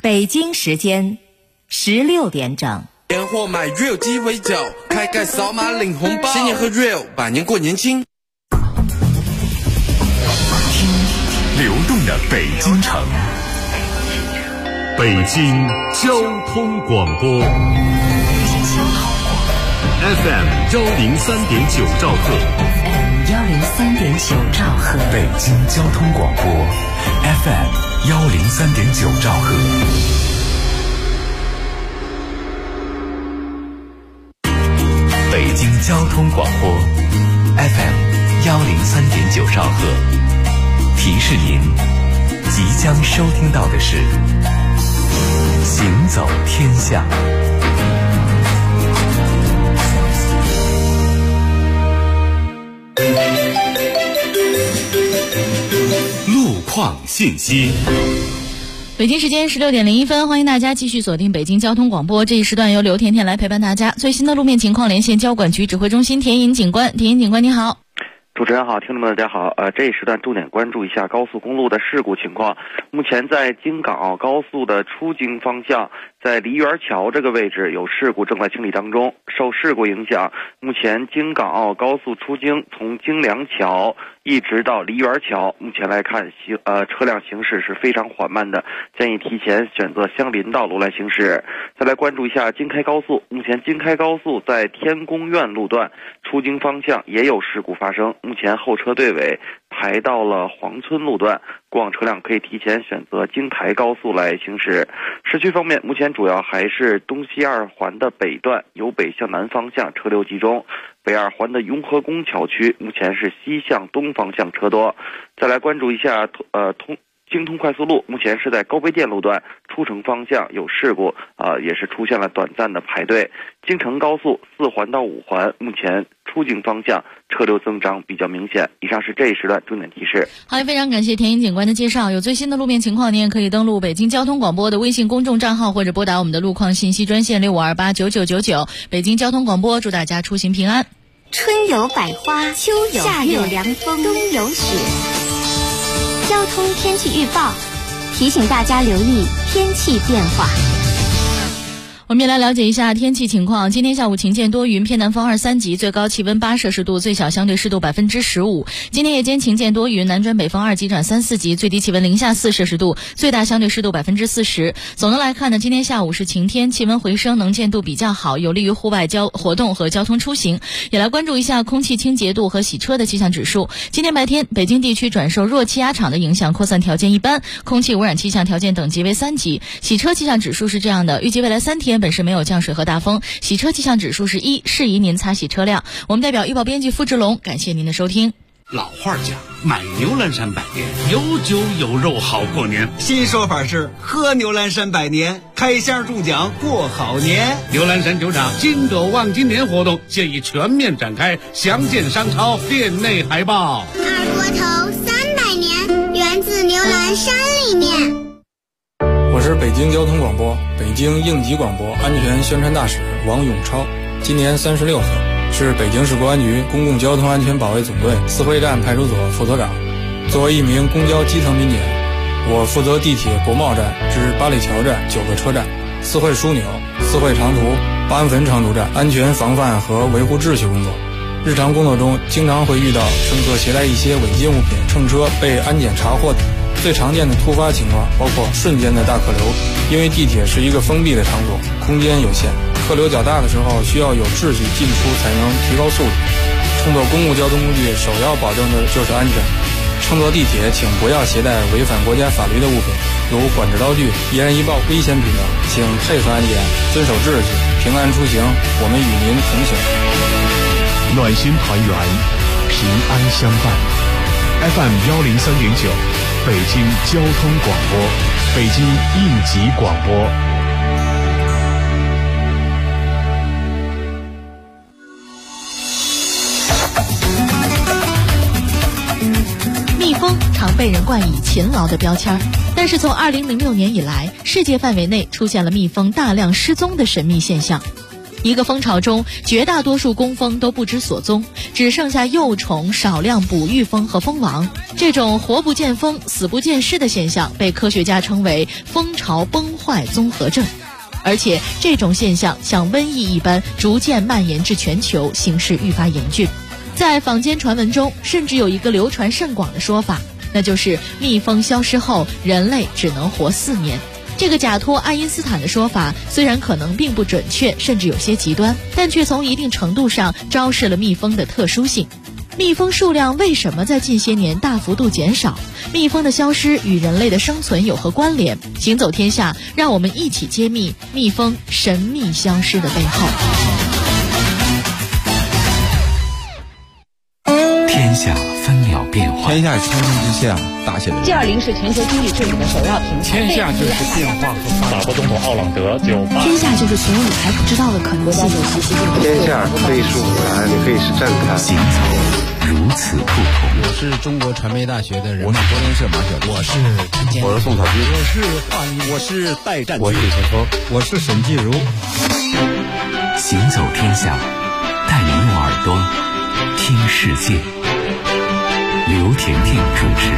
北京时间16点整。 年货买 Real 鸡尾酒，开盖扫码领红包，新年喝 Real， 百年过年轻。 听流动的北京城，北京交通广播 FM 103.9兆赫 103.9兆赫， 北京交通广播 FM 103.9兆赫。北京交通广播 FM 103.9兆赫，提示您即将收听到的是行走天下。路况信息。 北京时间16点01分，欢迎大家继续锁定北京交通广播。这一时段由刘甜甜来陪伴大家。最新的路面情况连线交管局指挥中心田颖警官。田颖警官你好。 主持人好，听众们大家好。这一时段重点关注一下高速公路的事故情况。目前在京港澳高速的出京方向，在梨园桥这个位置有事故正在清理当中。受事故影响，目前京港澳高速出京从京梁桥一直到梨园桥，目前来看车辆行驶是非常缓慢的，建议提前选择相邻道路来行驶。再来关注一下京开高速，目前京开高速在天宫苑路段出京方向也有事故发生，目前后车队尾排到了黄村路段，过往车辆可以提前选择京台高速来行驶。市区方面，目前主要还是东西二环的北段由北向南方向车流集中，北二环的雍和宫桥区目前是西向东方向车多。再来关注一下京通快速路，目前是在高碑店路段出城方向有事故，也是出现了短暂的排队。京承高速4环到5环，目前出京方向车流增长比较明显。以上是这一时段重点提示。 好，非常感谢田颖警官的介绍。有最新的路面情况，您也可以登录北京交通广播的微信公众账号，或者拨打我们的路况信息专线65289999。北京交通广播祝大家出行平安。 春有百花，秋有夏有凉风，冬有雪。交通天气预报提醒大家留意天气变化。 我们也来了解一下天气情况。今天下午晴间多云，偏南风2、3级，最高气温8摄氏度，最小相对湿度15%。今天夜间晴间多云，南转北风2级转3、4级，最低气温零下4摄氏度，最大相对湿度40%。总的来看呢，今天下午是晴天，气温回升，能见度比较好，有利于户外活动和交通出行。也来关注一下空气清洁度和洗车的气象指数。今天白天，北京地区转受弱气压场的影响，扩散条件一般，空气污染气象条件等级为3级。洗车气象指数是这样的，预计未来3天本市没有降水和大风，洗车气象指数是1，适宜您擦洗车辆。我们代表预报编辑付志龙，感谢您的收听。 老话讲，买牛栏山百年，有酒有肉好过年。 新说法是喝牛栏山百年，开箱中奖过好年。 牛栏山酒厂金狗望金年活动现已全面展开，详见商超店内海报。 二锅头300年，源自牛栏山理念。 我是北京交通广播北京应急广播安全宣传大使王永超，今年36岁，是北京市公安局公共交通安全保卫总队四惠站派出所副所长。作为一名公交基层民警，我负责地铁国贸站至八里桥站9个车站、四惠枢纽、四惠长途、八安汾长途站安全防范和维护秩序工作。日常工作中经常会遇到乘客携带一些违禁物品乘车被安检查获。最常见的突发情况包括瞬间的大客流，因为地铁是一个封闭的场所，空间有限，客流较大的时候需要有秩序进出才能提高速度。乘坐公共交通工具首要保证的就是安全。乘坐地铁请不要携带违反国家法律的物品，如管制刀具、易燃易爆、危险品等，请配合安检，遵守秩序，平安出行，我们与您同行。 暖心团圆，平安相伴。FM 103.9，北京交通广播，北京应急广播。 蜜蜂常被人冠以勤劳的标签，但是从2006年以来，世界范围内出现了蜜蜂大量失踪的神秘现象。 一个蜂巢中，绝大多数工蜂都不知所踪，只剩下幼虫、少量哺育蜂和蜂王。这种活不见蜂、死不见尸的现象被科学家称为蜂巢崩坏综合症。而且这种现象像瘟疫一般逐渐蔓延至全球，形势愈发严峻。在坊间传闻中，甚至有一个流传甚广的说法，那就是蜜蜂消失后，人类只能活4年。这个假托爱因斯坦的说法虽然可能并不准确，甚至有些极端，但却从一定程度上昭示了蜜蜂的特殊性。蜜蜂数量为什么在近些年大幅度减少？蜜蜂的消失与人类的生存有何关联？行走天下，让我们一起揭秘蜜蜂神秘消失的背后。 天下分秒变化， 天下清空之下，大写的 G20是全球经济治理的首要平台。 天下就是变化和法国总统奥朗德98。 天下就是所有你还不知道的可能性。 天下可以是舞台，也可以是站台。 行走如此不同。 我是中国传媒大学的人， 我是柏林社马晓东， 我是陈建， 我是宋小军， 我是华谊， 我是戴占， 我是李晨峰， 我是沈继如。 行走天下，带你用耳朵听世界。刘婷婷主持。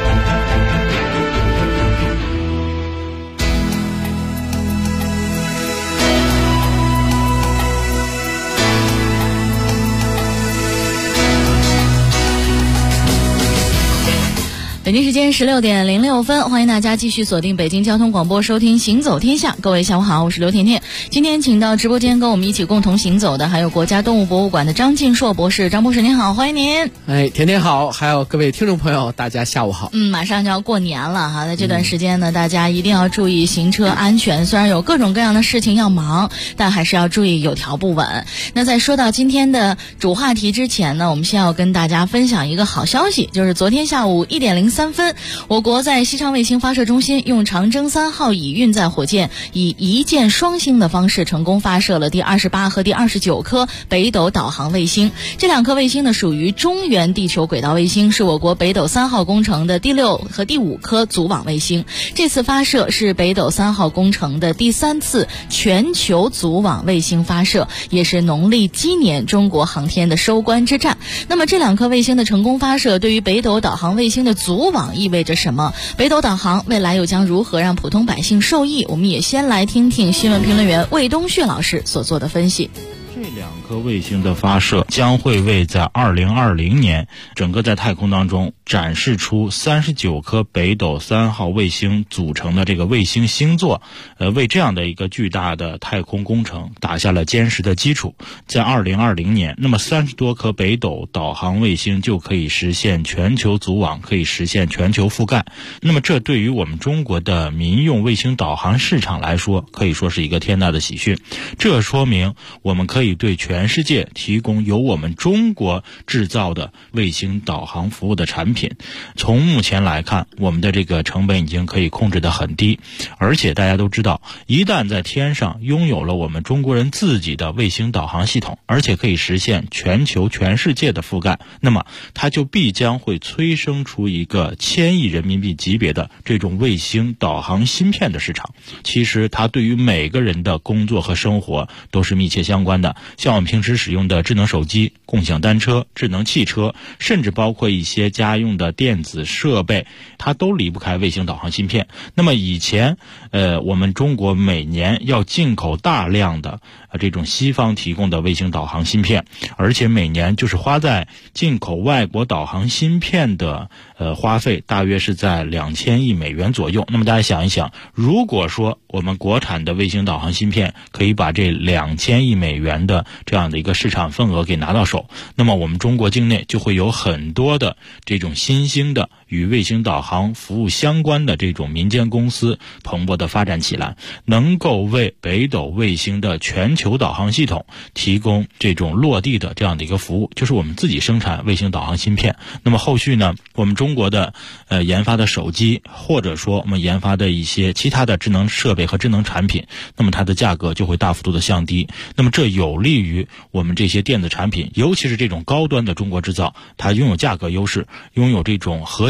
北京时间16点06分，欢迎大家继续锁定北京交通广播收听行走天下。各位下午好，我是刘甜甜。今天请到直播间跟我们一起共同行走的还有国家动物博物馆的张晋硕博士。张博士您好，欢迎您。 甜甜好，还有各位听众朋友大家下午好。 马上就要过年了哈，在这段时间呢，大家一定要注意行车安全。虽然有各种各样的事情要忙，但还是要注意有条不紊。那在说到今天的主话题之前呢，我们先要跟大家分享一个好消息，就是昨天下午1点03分，我国在西昌卫星发射中心用长征3号乙运载火箭以一箭双星的方式成功发射了第28和第29颗北斗导航卫星。这2颗卫星呢属于中原地球轨道卫星，是我国北斗3号工程的第6和第5颗组网卫星。这次发射是北斗3号工程的第3次全球组网卫星发射，也是农历鸡年中国航天的收官之战。那么这2颗卫星的成功发射对于北斗导航卫星的组网意味着什么？北斗导航未来又将如何让普通百姓受益？我们也先来听听新闻评论员魏东旭老师所做的分析。 这2颗卫星的发射将会为在2020年整个在太空当中展示出39颗北斗3号卫星组成的这个卫星星座，为这样的一个巨大的太空工程打下了坚实的基础。在2020年，那么30多颗北斗导航卫星就可以实现全球组网，可以实现全球覆盖。那么这对于我们中国的民用卫星导航市场来说，可以说是一个天大的喜讯。这说明我们可以对全世界提供由我们中国制造的卫星导航服务的产品。从目前来看，我们的这个成本已经可以控制得很低，而且大家都知道，一旦在天上拥有了我们中国人自己的卫星导航系统，而且可以实现全球全世界的覆盖，那么它就必将会催生出一个1000亿人民币级别的这种卫星导航芯片的市场。其实它对于每个人的工作和生活都是密切相关的，像我们平时使用的智能手机、共享单车、智能汽车，甚至包括一些家用的电子设备，它都离不开卫星导航芯片。那么以前我们中国每年要进口大量的这种西方提供的卫星导航芯片，而且每年就是花在进口外国导航芯片的花费大约是在2000亿美元左右。那么大家想一想，如果说我们国产的卫星导航芯片可以把这2000亿美元的这样的一个市场份额给拿到手，那么我们中国境内就会有很多的这种新兴的与卫星导航服务相关的这种民间公司蓬勃的发展起来，能够为北斗卫星的全球导航系统提供这种落地的这样的一个服务，就是我们自己生产卫星导航芯片。那么后续呢，我们中国的研发的手机，或者说我们研发的一些其他的智能设备和智能产品，那么它的价格就会大幅度的降低。那么这有利于我们这些电子产品，尤其是这种高端的中国制造，它拥有价格优势，拥有这种核心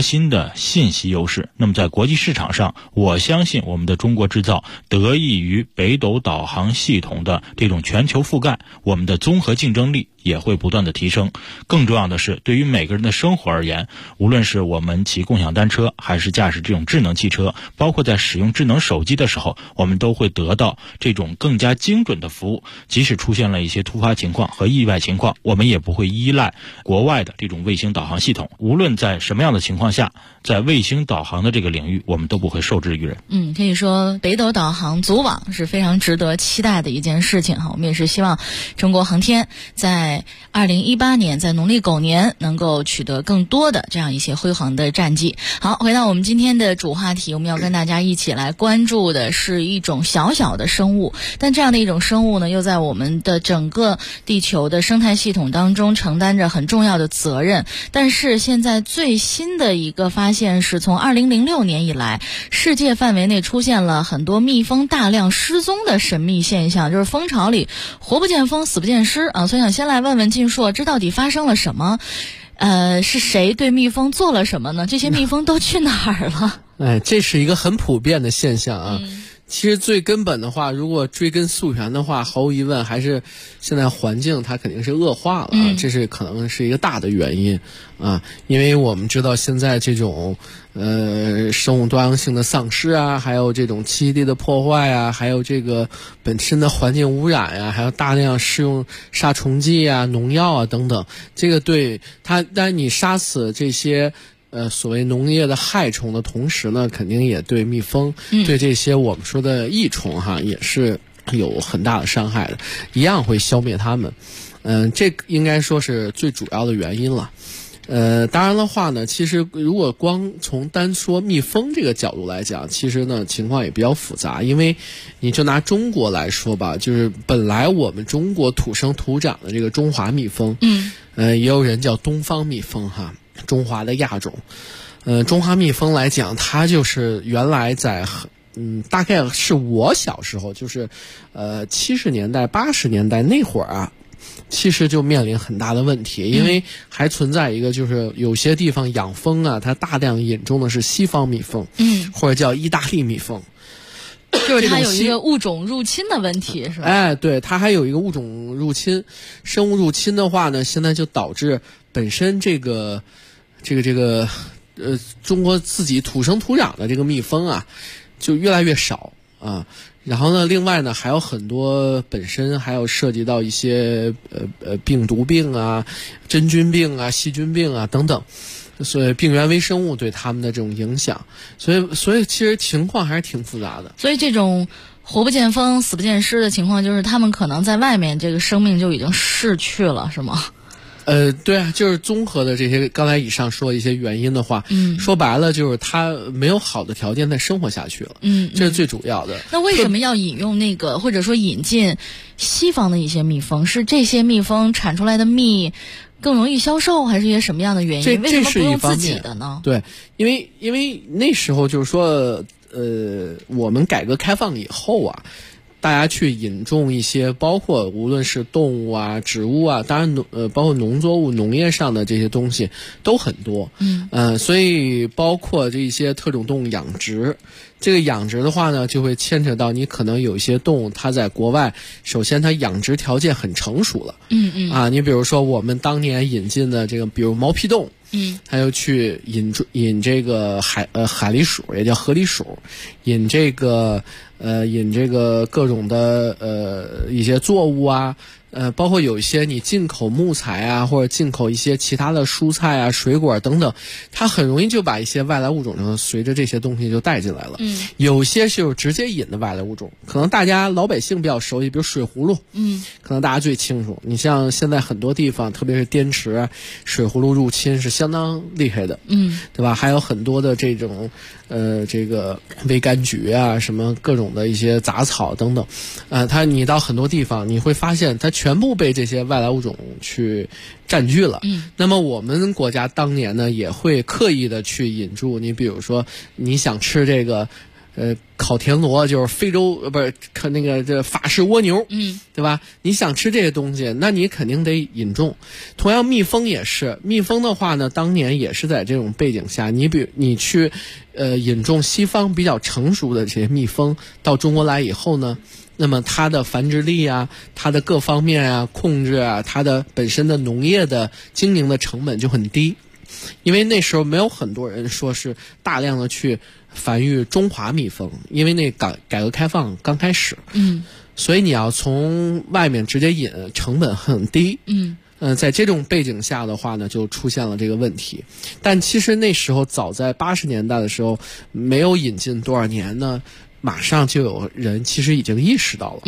新的信息优势。那么在国际市场上，我相信我们的中国制造得益于北斗导航系统的这种全球覆盖，我们的综合竞争力也会不断的提升。更重要的是，对于每个人的生活而言，无论是我们骑共享单车，还是驾驶这种智能汽车，包括在使用智能手机的时候，我们都会得到这种更加精准的服务。即使出现了一些突发情况和意外情况，我们也不会依赖国外的这种卫星导航系统。无论在什么样的情况下，在卫星导航的这个领域，我们都不会受制于人。 可以说北斗导航组网是非常值得期待的一件事情哈。我们也是希望中国航天在2018年，在农历狗年能够取得更多的这样一些辉煌的战绩。好，回到我们今天的主话题，我们要跟大家一起来关注的是一种小小的生物，但这样的一种生物呢，又在我们的整个地球的生态系统当中承担着很重要的责任。但是现在最新的一个发现是，从2006年以来，世界范围内出现了很多蜜蜂大量失踪的神秘现象，就是蜂巢里活不见蜂，死不见尸啊！所以想先来问问晋硕，这到底发生了什么？是谁对蜜蜂做了什么呢？这些蜜蜂都去哪儿了？ 这是一个很普遍的现象啊。其实最根本的话，如果追根溯源的话，毫无疑问还是现在环境它肯定是恶化了啊，这是可能是一个大的原因啊。因为我们知道现在这种生物多样性的丧失啊，还有这种栖息地的破坏啊，还有这个本身的环境污染啊，还有大量使用杀虫剂啊、农药啊等等，这个对它，当然你杀死这些所谓农业的害虫的同时呢，肯定也对蜜蜂，对这些我们说的益虫哈，也是有很大的伤害的，一样会消灭它们。这应该说是最主要的原因了。当然的话呢，其实如果光从单说蜜蜂这个角度来讲，其实呢情况也比较复杂。因为你就拿中国来说吧，就是本来我们中国土生土长的这个中华蜜蜂，也有人叫东方蜜蜂哈，中华的亚种。中华蜜蜂来讲，它就是原来在大概是我小时候，就是70年代80年代那会儿啊，其实就面临很大的问题，因为还存在一个就是有些地方养蜂啊，它大量引种的是西方蜜蜂，或者叫意大利蜜蜂， 就是它有一个物种入侵的问题，是吧？ 对，它还有一个物种入侵，生物入侵的话呢，现在就导致本身这个中国自己土生土长的这个蜜蜂啊，就越来越少啊。然后呢，另外呢，还有很多本身还有涉及到一些病毒病啊、真菌病啊、细菌病啊等等，所以病原微生物对他们的这种影响，所以其实情况还是挺复杂的。 所以这种活不见蜂、死不见尸的情况，就是他们可能在外面这个生命就已经逝去了，是吗？ 对啊，就是综合的这些刚才以上说的一些原因的话，说白了就是他没有好的条件再生活下去了，这是最主要的。 那为什么要引用那个或者说引进西方的一些蜜蜂？是这些蜜蜂产出来的蜜更容易销售，还是一些什么样的原因？为什么不用自己的呢？ 对，因为那时候就是说，我们改革开放以后啊，大家去引种一些，包括无论是动物啊、植物啊，当然包括农作物、农业上的这些东西都很多。所以包括这些特种动物养殖，这个养殖的话呢，就会牵扯到你可能有一些动物，它在国外，首先它养殖条件很成熟了。你比如说我们当年引进的这个，比如毛皮动物。还有去引这个海狸鼠，也叫河狸鼠，引这个各种的一些作物啊，包括有一些你进口木材啊，或者进口一些其他的蔬菜啊、水果等等，它很容易就把一些外来物种随着这些东西就带进来了。有些是直接引的外来物种，可能大家老百姓比较熟悉，比如水葫芦，可能大家最清楚。你像现在很多地方，特别是滇池，水葫芦入侵是相当厉害的，对吧？还有很多的这种这个微柑橘啊，什么各种的一些杂草等等，你到很多地方你会发现它全部被这些外来物种去占据了。那么我们国家当年呢，也会刻意的去引入，你比如说你想吃这个烤田螺就是非洲不是那个这法式蜗牛，对吧？你想吃这些东西，那你肯定得引种。同样，蜜蜂也是，蜜蜂的话呢，当年也是在这种背景下，你去引种西方比较成熟的这些蜜蜂到中国来以后呢，那么它的繁殖力啊，它的各方面啊控制啊，它的本身的农业的经营的成本就很低。因为那时候没有很多人说是大量的去繁育中华蜜蜂，因为那改革开放刚开始，所以你要从外面直接引，成本很低，在这种背景下的话呢，就出现了这个问题。但其实那时候早在80年代的时候，没有引进多少年呢，马上就有人其实已经意识到了，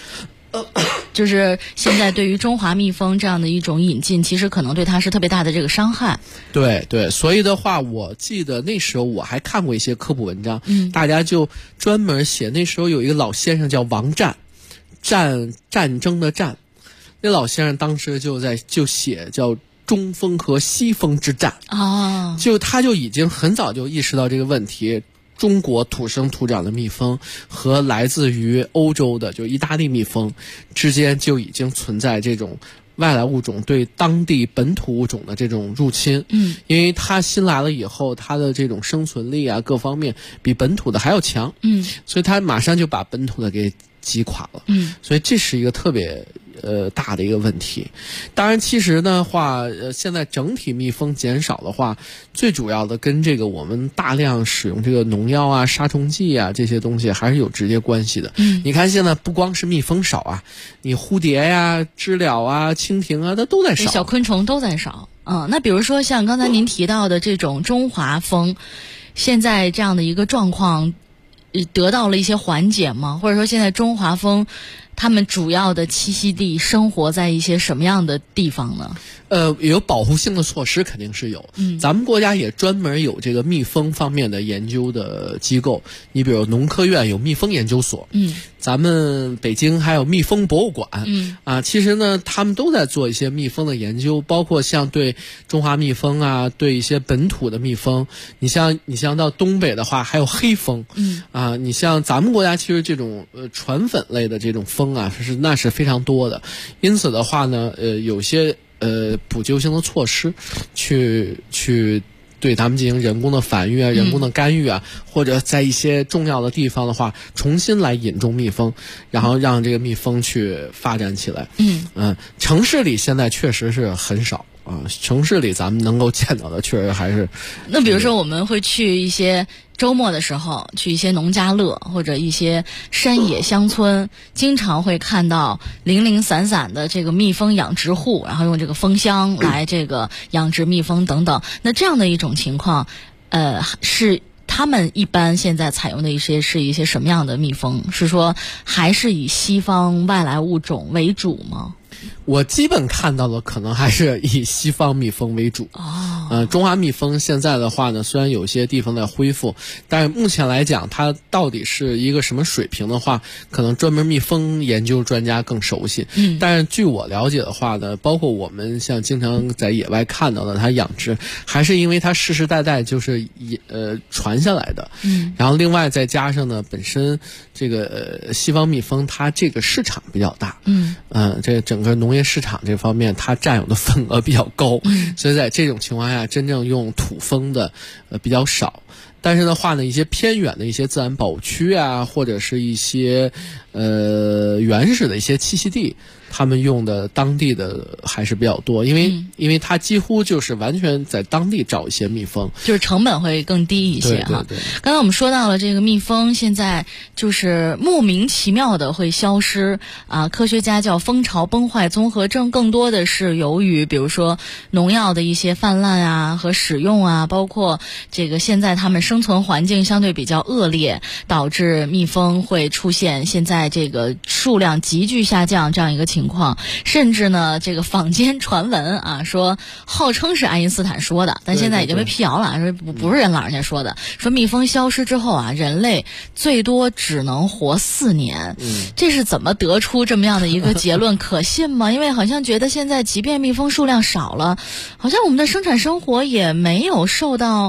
就是现在对于中华蜜蜂这样的一种引进，其实可能对它是特别大的这个伤害。 对，所以的话，我记得那时候我还看过一些科普文章，大家就专门写，那时候有一个老先生叫王战，战争的战，那老先生当时就写叫中蜂和西蜂之战，他就已经很早就意识到这个问题。中国土生土长的蜜蜂和来自于欧洲的就意大利蜜蜂之间就已经存在这种外来物种对当地本土物种的这种入侵，因为它新来了以后，它的这种生存力啊各方面比本土的还要强，所以它马上就把本土的给击垮了，所以这是一个特别大的一个问题。当然其实的话现在整体蜜蜂减少的话，最主要的跟这个我们大量使用这个农药啊杀虫剂啊这些东西还是有直接关系的。你看现在不光是蜜蜂少啊，你蝴蝶呀知了啊蜻蜓啊它都在少， 小昆虫都在少。那比如说像刚才您提到的这种中华蜂，现在这样的一个状况得到了一些缓解吗？或者说现在中华蜂它们主要的栖息地生活在一些什么样的地方呢？ 有保护性的措施肯定是有，咱们国家也专门有这个蜜蜂方面的研究的机构，你比如农科院有蜜蜂研究所，咱们北京还有蜜蜂博物馆，其实呢他们都在做一些蜜蜂的研究，包括像对中华蜜蜂啊，对一些本土的蜜蜂，你像到东北的话还有黑蜂，你像咱们国家其实这种传粉类的这种蜂啊那是非常多的，因此的话呢有些补救性的措施去对他们进行人工的繁育啊人工的干预啊，或者在一些重要的地方的话重新来引种蜜蜂，然后让这个蜜蜂去发展起来。城市里现在确实是很少城市里咱们能够见到的确实还是。 那比如说我们会去一些周末的时候去一些农家乐或者一些山野乡村，经常会看到零零散散的这个蜜蜂养殖户，然后用这个蜂箱来这个养殖蜜蜂等等。那这样的一种情况是他们一般现在采用的是一些什么样的蜜蜂？是说还是以西方外来物种为主吗？ 我基本看到的可能还是以西方蜜蜂为主。中华蜜蜂现在的话呢，虽然有些地方在恢复，但是目前来讲它到底是一个什么水平的话，可能专门蜜蜂研究专家更熟悉。但是据我了解的话呢，包括我们像经常在野外看到的它养殖，还是因为它世世代代就是传下来的。然后另外再加上呢，本身这个西方蜜蜂它这个市场比较大。这整个农业市场这方面它占有的份额比较高，所以在这种情况下真正用土蜂的比较少。但是的话呢，一些偏远的一些自然保护区啊，或者是一些原始的一些栖息地，他们用的当地的还是比较多，因为它几乎就是完全在当地找一些蜜蜂， 就是成本会更低一些哈。 对。 刚才我们说到了这个蜜蜂现在就是莫名其妙的会消失科学家叫蜂巢崩坏综合症，更多的是由于比如说农药的一些泛滥和使用包括这个现在它们生存环境相对比较恶劣，导致蜜蜂会出现现在这个数量急剧下降这样一个情况。甚至呢这个坊间传闻说号称是爱因斯坦说的，但现在已经被辟谣了，说不是人老人家说的，说蜜蜂消失之后人类最多只能活4年。这是怎么得出这么样的一个结论？可信吗？因为好像觉得现在即便蜜蜂数量少了，好像我们的生产生活也没有受到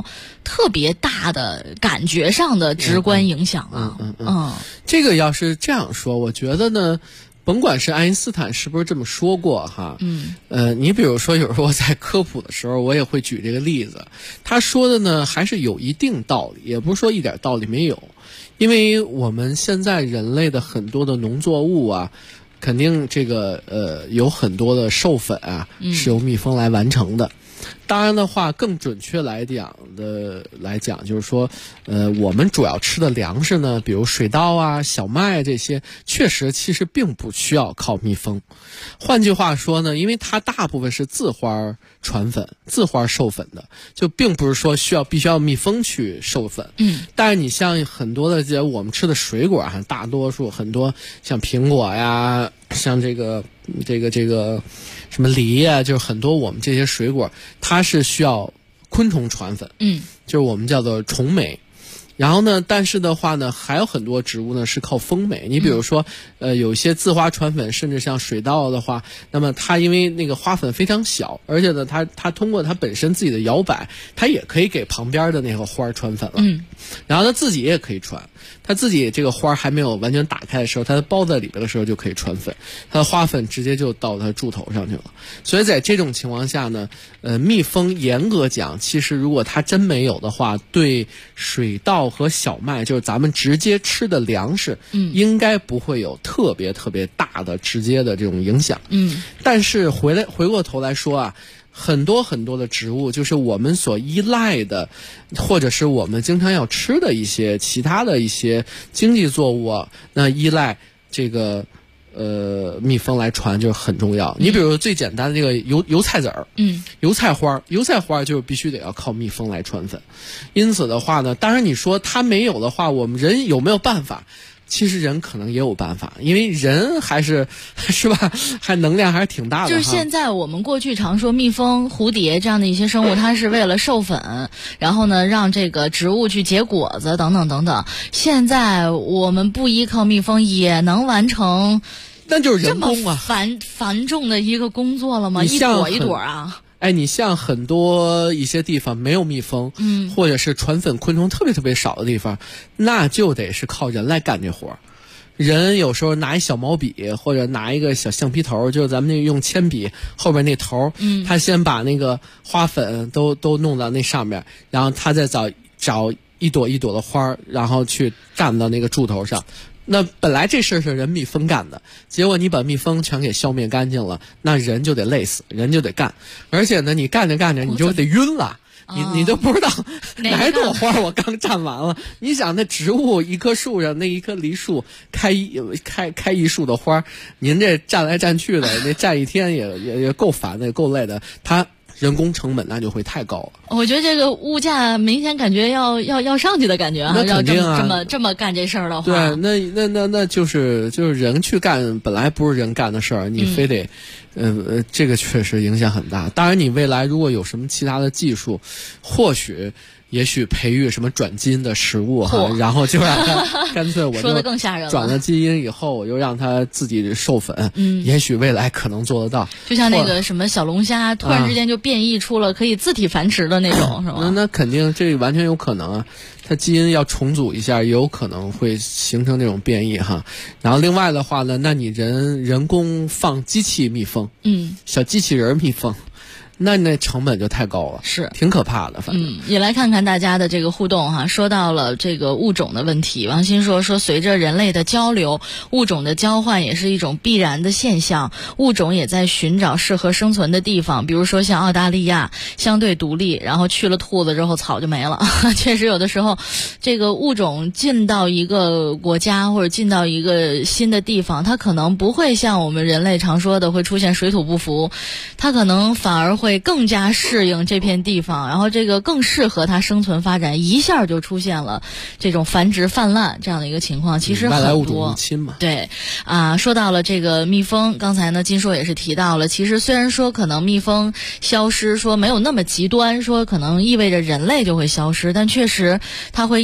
特别大的感觉上的直观影响啊。 这个要是这样说，我觉得呢，甭管是爱因斯坦是不是这么说过哈，你比如说有时候我在科普的时候，我也会举这个例子，他说的呢还是有一定道理，也不是说一点道理没有，因为我们现在人类的很多的农作物啊，肯定这个有很多的授粉啊是由蜜蜂来完成的。当然的话，更准确来讲，就是说，我们主要吃的粮食呢，比如水稻啊、小麦这些，确实其实并不需要靠蜜蜂。换句话说呢，因为它大部分是自花传粉、自花授粉的，就并不是说必须要蜜蜂去授粉。但是你像很多的我们吃的水果啊，大多数很多像苹果呀，像这个什么梨啊，就是很多我们这些水果，它是需要昆虫传粉，就是我们叫做虫媒。然后呢，但是的话呢，还有很多植物呢是靠风媒。你比如说，有一些自花传粉，甚至像水稻的话，那么它因为那个花粉非常小，而且呢，它通过它本身自己的摇摆，它也可以给旁边的那个花传粉了。然后它自己也可以传，它自己这个花还没有完全打开的时候，它包在里边的时候就可以传粉，它的花粉直接就到它柱头上去了。所以在这种情况下呢，蜜蜂严格讲，其实如果它真没有的话，对水稻和小麦，就是咱们直接吃的粮食，应该不会有特别特别大的直接的这种影响。但是回过头来说啊，很多很多的植物，就是我们所依赖的，或者是我们经常要吃的一些其他的一些经济作物啊，那依赖这个蜜蜂来传就是很重要。你比如最简单的这个油菜籽儿，油菜花就是必须得要靠蜜蜂来传粉。因此的话呢，当然你说它没有的话，我们人有没有办法？其实人可能也有办法，因为人是吧，还能量还是挺大的。 就是现在我们过去常说蜜蜂、蝴蝶这样的一些生物，它是为了授粉，然后呢让这个植物去结果子等等等等。现在我们不依靠蜜蜂也能完成， 那就是人工啊， 繁重的一个工作了吗？一朵一朵啊。 你像很多一些地方没有蜜蜂，或者是传粉昆虫特别特别少的地方，那就得是靠人来干这活。人有时候拿一小毛笔或者拿一个小橡皮头，就是咱们那用铅笔后边那头，他先把那个花粉都弄到那上面，然后他再找一朵一朵的花，然后去站到那个柱头上。那本来这事是人蜜蜂干的，结果你把蜜蜂全给消灭干净了，那人就得累死，人就得干。而且呢，你干着干着你就得晕了，你都不知道哪一朵花我刚站完了。你想那植物一棵树上那一棵梨树开一树的花，您这站来站去的，那站一天也够烦的，也够累的。它人工成本那就会太高了。 我觉得这个物价明显感觉要上去的感觉啊！ 那肯定啊， 这么干这事儿的话， 对，那就是人去干，本来不是人干的事儿，你非得，这个确实影响很大。当然，你未来如果有什么其他的技术，也许培育什么转基因的食物哈，然后就让它干脆我就说得更吓人了， 转了基因以后，我就让它自己授粉。也许未来可能做得到。 就像那个什么小龙虾，突然之间就变异出了可以自体繁殖的那种，是吧？ 那肯定这完全有可能啊，它基因要重组一下，也有可能会形成这种变异哈。然后另外的话呢，那你人工放机器蜜蜂，小机器人蜜蜂。那成本就太高了， 是挺可怕的。反正也来看看大家的这个互动哈。说到了这个物种的问题，王鑫说随着人类的交流，物种的交换也是一种必然的现象，物种也在寻找适合生存的地方。比如说像澳大利亚相对独立，然后去了兔子之后草就没了。确实有的时候这个物种进到一个国家或者进到一个新的地方，它可能不会像我们人类常说的会出现水土不服，它可能反而会更加适应这片地方，然后这个更适合它生存发展，一下就出现了这种繁殖泛滥这样的一个情况。其实很多外来物种入侵嘛。 对啊，说到了这个蜜蜂，刚才呢金硕也是提到了，其实虽然说可能蜜蜂消失说没有那么极端，说可能意味着人类就会消失，但确实它会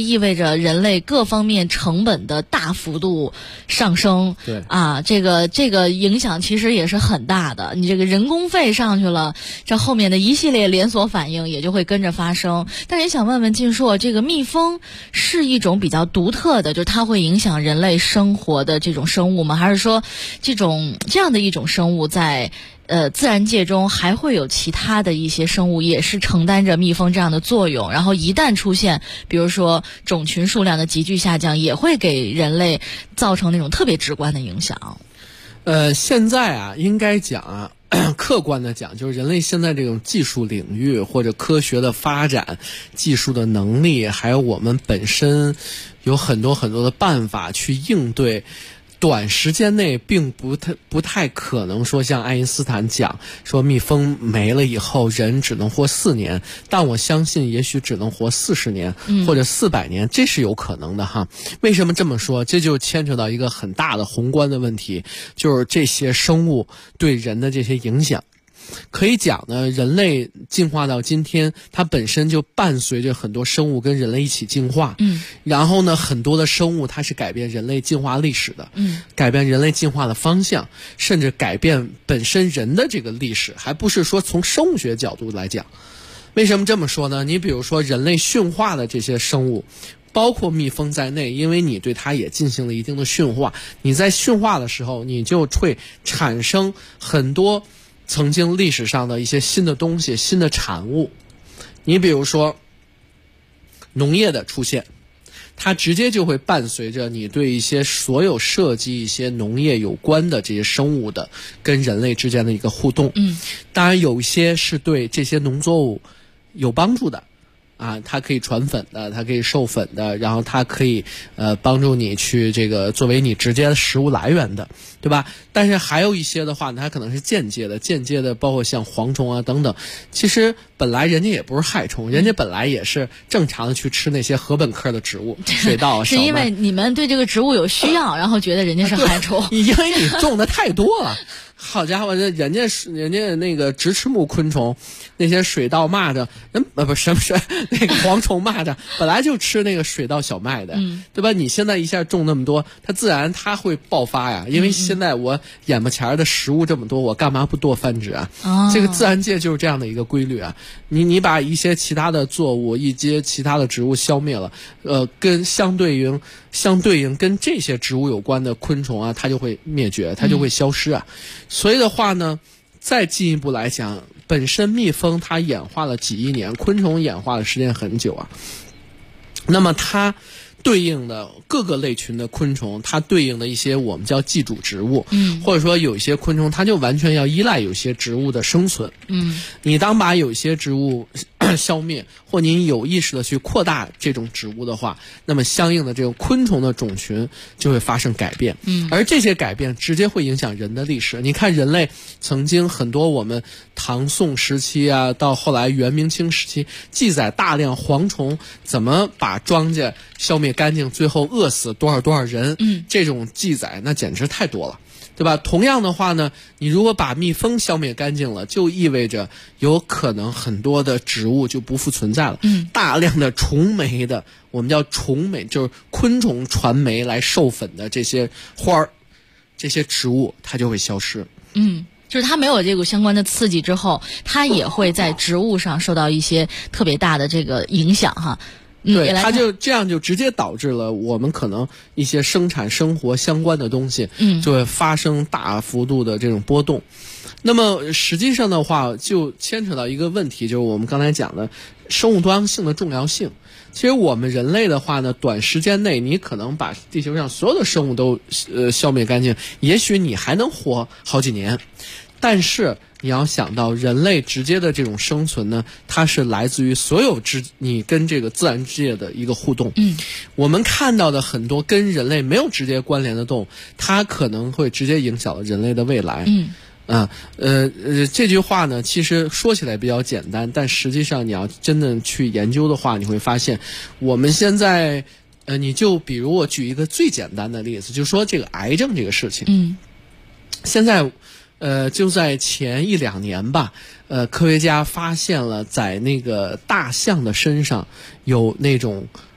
意味着人类各方面成本的大幅度上升。 对啊，这个影响其实也是很大的。你这个人工费上去了，这后面的一系列连锁反应也就会跟着发生。但也想问问晋硕，这个蜜蜂是一种比较独特的，就是它会影响人类生活的这种生物吗？还是说这样的一种生物在自然界中还会有其他的一些生物也是承担着蜜蜂这样的作用，然后一旦出现比如说种群数量的急剧下降，也会给人类造成那种特别直观的影响？ 现在啊，应该讲啊，客观的讲，就是人类现在这种技术领域或者科学的发展、技术的能力，还有我们本身有很多很多的办法去应对。短时间内并不太可能说像爱因斯坦讲说蜜蜂没了以后人只能活4年，但我相信也许只能活40年或者400年，这是有可能的哈。为什么这么说？这就牵扯到一个很大的宏观的问题，就是这些生物对人的这些影响。可以讲呢，人类进化到今天，它本身就伴随着很多生物跟人类一起进化。然后呢，很多的生物它是改变人类进化历史的。改变人类进化的方向，甚至改变本身人的这个历史，还不是说从生物学角度来讲。为什么这么说呢？你比如说人类驯化的这些生物，包括蜜蜂在内，因为你对它也进行了一定的驯化，你在驯化的时候，你就会产生很多曾经历史上的一些新的东西、新的产物。你比如说农业的出现，它直接就会伴随着你对一些所有涉及一些农业有关的这些生物的跟人类之间的一个互动。当然有一些是对这些农作物有帮助的啊，它可以传粉的，它可以授粉的，然后它可以帮助你去这个作为你直接的食物来源的，对吧？但是还有一些的话呢，它可能是间接的，包括像蝗虫啊等等。其实本来人家也不是害虫，人家本来也是正常的去吃那些禾本科的植物，水稻啊。 是因为你们对这个植物有需要，然后觉得人家是害虫， 因为你种的太多了。好家伙，人家那个直翅目昆虫，那些水稻蚂蚱，不是那个蝗虫蚂蚱，本来就吃那个水稻小麦的，对吧？你现在一下种那么多，它自然它会爆发呀。因为现在我眼巴前的食物这么多，我干嘛不多繁殖啊？这个自然界就是这样的一个规律啊。你把一些其他的作物、一些其他的植物消灭了，跟相对应跟这些植物有关的昆虫啊，它就会灭绝，它就会消失啊。所以的话呢，再进一步来讲，本身蜜蜂它演化了几亿年，昆虫演化的时间很久啊。那么它对应的各个类群的昆虫，它对应的一些我们叫寄主植物，或者说有一些昆虫它就完全要依赖有些植物的生存。你当把有一些植物消灭，或你有意识的去扩大这种植物的话，那么相应的这种昆虫的种群就会发生改变。而这些改变直接会影响人的历史。你看人类曾经很多我们唐宋时期啊，到后来元明清时期记载大量蝗虫怎么把庄稼消灭干净，最后饿死多少人，这种记载那简直太多了，对吧？同样的话呢，你如果把蜜蜂消灭干净了，就意味着有可能很多的植物就不复存在了。大量的虫媒的，我们叫虫媒，就是昆虫传媒来授粉的这些花儿、这些植物，它就会消失。 就是它没有这个相关的刺激之后，它也会在植物上受到一些特别大的这个影响哈。 对，它就这样就直接导致了我们可能一些生产生活相关的东西，就会发生大幅度的这种波动。那么实际上的话，就牵扯到一个问题，就是我们刚才讲的生物多样性的重要性。其实我们人类的话呢，短时间内你可能把地球上所有的生物都消灭干净，也许你还能活好几年。但是你要想到人类直接的这种生存呢，它是来自于所有你跟这个自然界的一个互动。我们看到的很多跟人类没有直接关联的动物，它可能会直接影响人类的未来。这句话呢，其实说起来比较简单，但实际上你要真的去研究的话，你会发现我们现在你就比如我举一个最简单的例子，就说这个癌症这个事情。现在就在前1、2年吧，科学家发现了在那个大象的身上有那种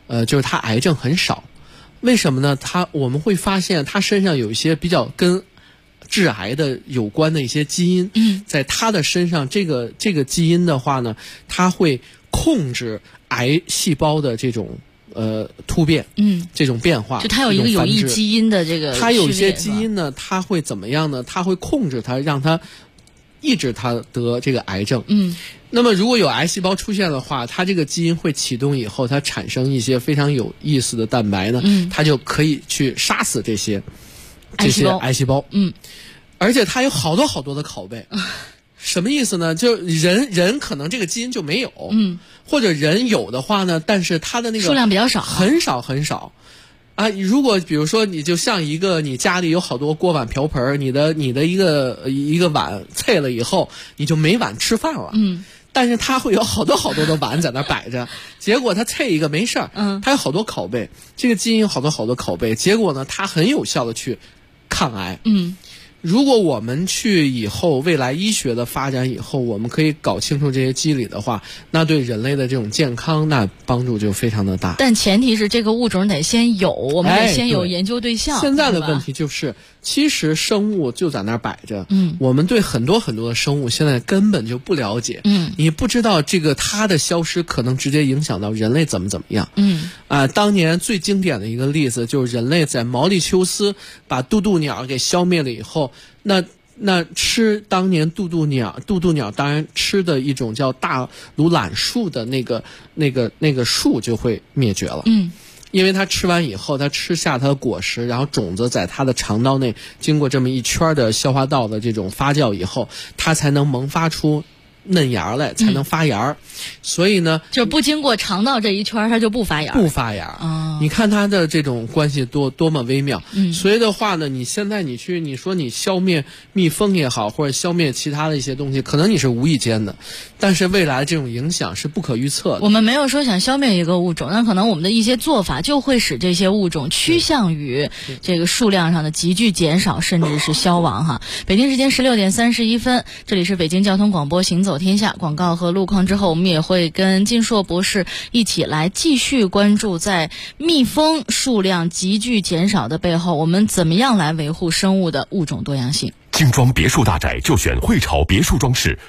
就是他癌症很少。为什么呢？我们会发现他身上有一些比较跟致癌的有关的一些基因，在他的身上这个基因的话呢，它会控制癌细胞的这种突变，这种变化， 就它有一个有益基因的这个， 它有一些基因呢，它会怎么样呢？它会控制它，让它抑制它得这个癌症。那么如果有癌细胞出现的话，它这个基因会启动以后，它产生一些非常有意思的蛋白呢，它就可以去杀死这些癌细胞。而且它有好多好多的拷贝。什么意思呢？就人可能这个基因就没有，或者人有的话呢，但是它的那个数量比较少， 很少很少。啊，如果比如说你就像一个你家里有好多锅碗瓢盆，你的一个碗碎了以后，你就没碗吃饭了。但是它会有好多好多的碗在那摆着，结果它碎一个没事儿。它有好多拷贝，这个基因有好多好多拷贝，结果呢，它很有效的去抗癌。如果我们去以后未来医学的发展以后，我们可以搞清楚这些机理的话，那对人类的这种健康那帮助就非常的大。 但前提是这个物种得先有，我们得先有研究对象。 现在的问题就是，其实生物就在那儿摆着，我们对很多很多的生物现在根本就不了解，你不知道这个它的消失可能直接影响到人类怎么样。当年最经典的一个例子就是人类在毛里求斯把渡渡鸟给消灭了以后，那吃当年渡渡鸟当然吃的一种叫大鲁榄树的那个树就会灭绝了。因为它吃完以后，它吃下它的果实，然后种子在它的肠道内经过这么一圈的消化道的这种发酵以后，它才能萌发出嫩芽来，才能发芽。所以呢， 就不经过肠道这一圈，它就不发芽。 不发芽。你看它的这种关系多么微妙。所以的话呢，你现在你说你消灭蜜蜂也好，或者消灭其他的一些东西，可能你是无意间的，但是未来这种影响是不可预测的。 我们没有说想消灭一个物种，那可能我们的一些做法就会使这些物种趋向于这个数量上的急剧减少，甚至是消亡哈。北京时间16点31分，这里是北京交通广播行走天下，广告和路况之后，我们也会跟金硕博士一起来继续关注在蜜蜂数量急剧减少的背后，我们怎么样来维护生物的物种多样性。 精装别墅大宅就选汇潮别墅装饰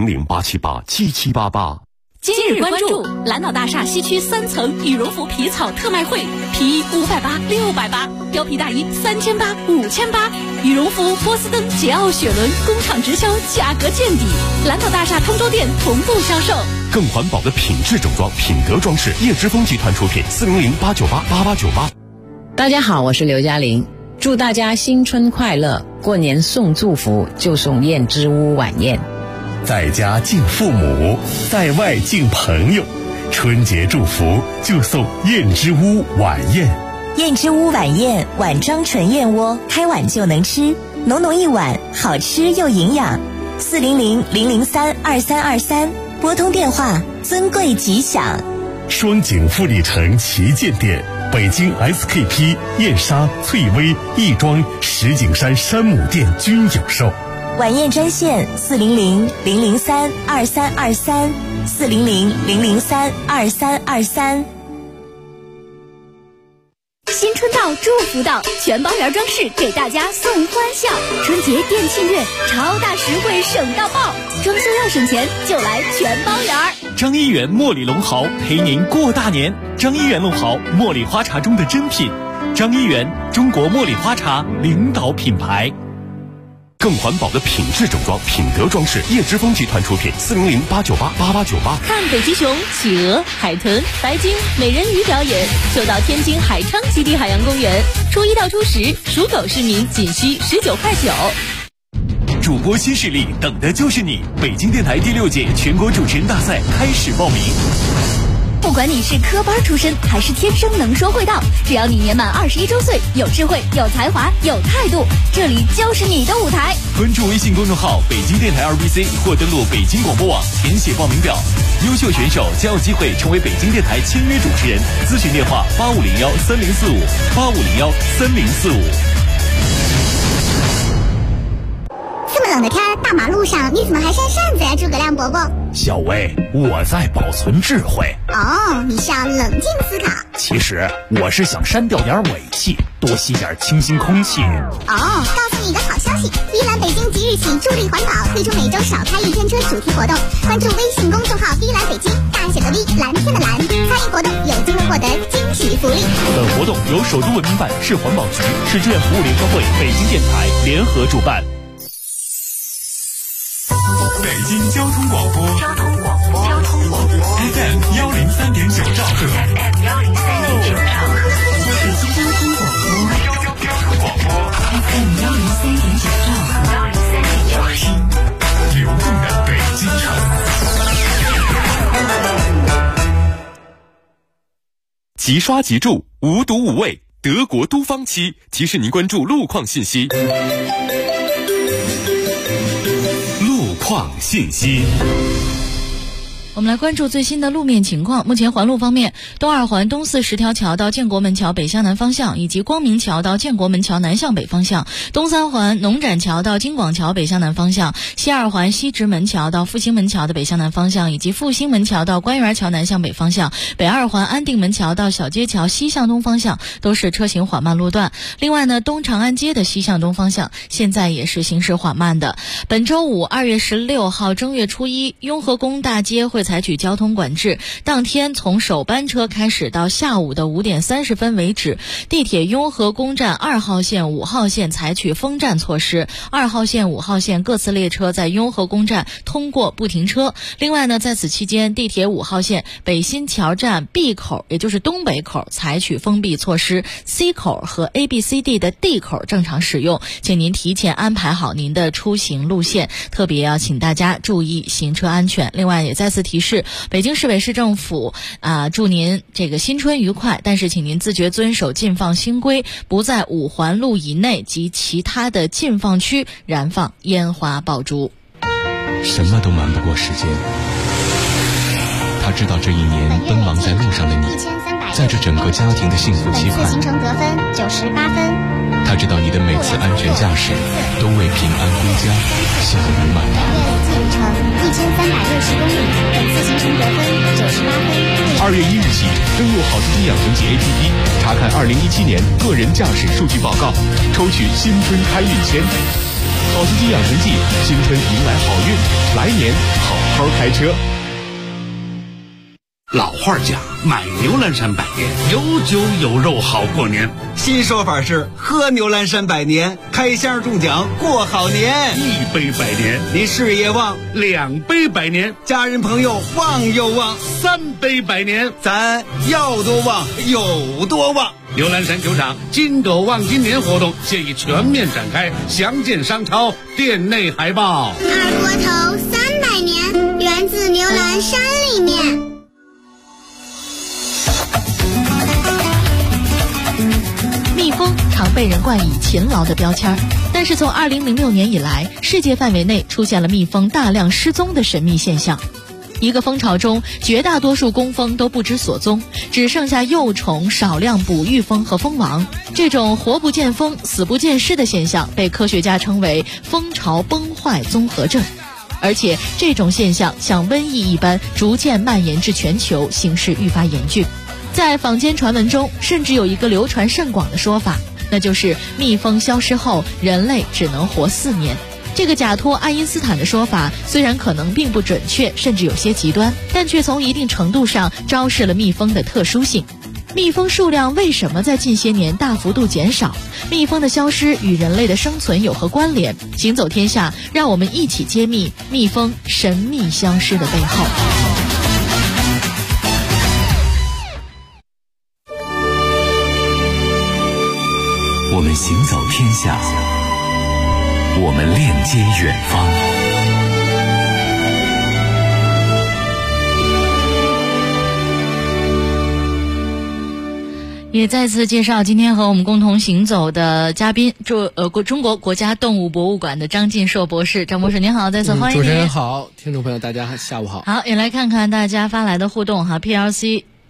，400-878-7788。 今日关注蓝岛大厦西区3层羽绒服皮草特卖会，皮衣580、680，貂皮大衣3800、5800，羽绒服、波司登、捷奥雪伦工厂直销，价格见底。蓝岛大厦通州店同步销售。 更环保的品质整装，品德装饰，叶之峰集团出品，400-898-8898。 大家好，我是刘嘉玲，祝大家新春快乐！过年送祝福就送燕之屋晚宴。 在家敬父母，在外敬朋友，春节祝福就送燕之屋晚宴。 燕之屋晚宴，碗装纯燕窝，开碗就能吃，浓浓一碗，好吃又营养。400-003-2323，拨通电话，尊贵吉祥。 双井富力城旗舰店，北京 SKP、燕莎、翠微、亦庄、石景山山姆店均有售。 晚宴专线400-003-2323，400-003-2323。 新春到，祝福到，全包园装饰给大家送欢笑。春节店庆月，超大实惠省到爆，装修要省钱就来全包园。 张一元茉莉龙豪陪您过大年。张一元龙豪，茉莉花茶中的珍品。张一元，中国茉莉花茶领导品牌。 更环保的品质整装，品德装饰，叶之峰集团出品，400-898-8898。 看北极熊、企鹅、海豚、白鲸、美人鱼表演，就到天津海昌极地海洋公园。初1到初10，属狗市民仅需19.9块。 主播新势力，等的就是你！北京电台第6届全国主持人大赛开始报名。 不管你是科班出身还是天生能说会道，只要你年满21周岁，有智慧、有才华、有态度，这里就是你的舞台。 关注微信公众号北京电台2BC 或登录北京广播网填写报名表，优秀选手将有机会成为北京电台签约主持人。咨询电话8501-3045，8501-3045。 这么冷的天，大马路上你怎么还扇扇子呀，诸葛亮伯伯？ 小薇，我在保存智慧。 哦，你是要冷静思考。 切其实我是想删掉点尾气，多吸点清新空气。 告诉你一个好消息，依兰北京即日起助力环保，推出每周少开一天车主题活动。关注微信公众号依兰北京，大写的 V， 蓝天的蓝，参与活动有机会获得惊喜福利。 本活动由首都文明办、市环保局、市志愿服务联合会、北京电台联合主办。 北京交通广播FM 103.9兆赫，北京交通广播 FM 103.9兆赫，流动的北京城。即刷即住，无毒无味，德国都方漆提示您关注路况信息。路况信息。 我们来关注最新的路面情况。目前环路方面，东二环东四十条桥到建国门桥北向南方向，以及光明桥到建国门桥南向北方向；东三环农展桥到京广桥北向南方向；西二环西直门桥到复兴门桥的北向南方向，以及复兴门桥到官园桥南向北方向；北二环安定门桥到小街桥西向东方向都是车行缓慢路段。另外呢，东长安街的西向东方向现在也是行驶缓慢的。本周五2月16号正月初一，雍和宫大街会采取交通管制，当天从首班车开始到下午的5点30分为止。地铁雍和宫站2号线、5号线采取封站措施，2号线、5号线各次列车在雍和宫站通过不停车。另外呢，在此期间，地铁5号线北新桥站 B 口，也就是东北口采取封闭措施， C 口和 ABCD 的 D 口正常使用，请您提前安排好您的出行路线，特别要请大家注意行车安全。另外也再次提示北京市委市政府祝您这个新春愉快，但是请您自觉遵守禁放新规，不在5环路以内及其他的禁放区燃放烟花爆竹。 什么都瞒不过时间，他知道这一年奔忙在路上的你，在这整个家庭的幸福期盼， 行程得分98分。 他知道你的每次安全驾驶都为平安归家笑语满堂。 里程1360公里，本次行程得分98分。 2月1日起，登录好司机养成记 APP， 查看2017年个人驾驶数据报告，抽取新春开运签。好司机养成记，新春迎来好运，来年好好开车。 老话讲，买牛栏山百年，有酒有肉好过年。 新说法是喝牛栏山百年，开箱中奖过好年。 1杯百年， 您事业旺 ；2杯百年， 家人朋友旺又旺 ；3杯百年， 咱要多旺有多旺。 牛栏山球场金狗旺今年活动现已全面展开，详见商超店内海报。 二锅头300年，源自牛栏山里面。 蜜蜂常被人冠以勤劳的标签，但是从2006年以来，世界范围内出现了蜜蜂大量失踪的神秘现象。一个蜂巢中，绝大多数工蜂都不知所踪，只剩下幼虫、少量哺育蜂和蜂王。这种活不见蜂、死不见尸的现象被科学家称为蜂巢崩坏综合症。而且这种现象像瘟疫一般逐渐蔓延至全球，形势愈发严峻。在坊间传闻中，甚至有一个流传甚广的说法，那就是蜜蜂消失后，人类只能活4年。这个假托爱因斯坦的说法虽然可能并不准确，甚至有些极端，但却从一定程度上昭示了蜜蜂的特殊性。蜜蜂数量为什么在近些年大幅度减少？蜜蜂的消失与人类的生存有何关联？行走天下，让我们一起揭秘蜜蜂神秘消失的背后。 我们行走天下，我们链接远方。 也再次介绍今天和我们共同行走的嘉宾，中国国家动物博物馆的张晋硕博士。张博士您好，再次欢迎您。 主持人好，听众朋友大家下午好。 好，也来看看大家发来的互动哈。PLC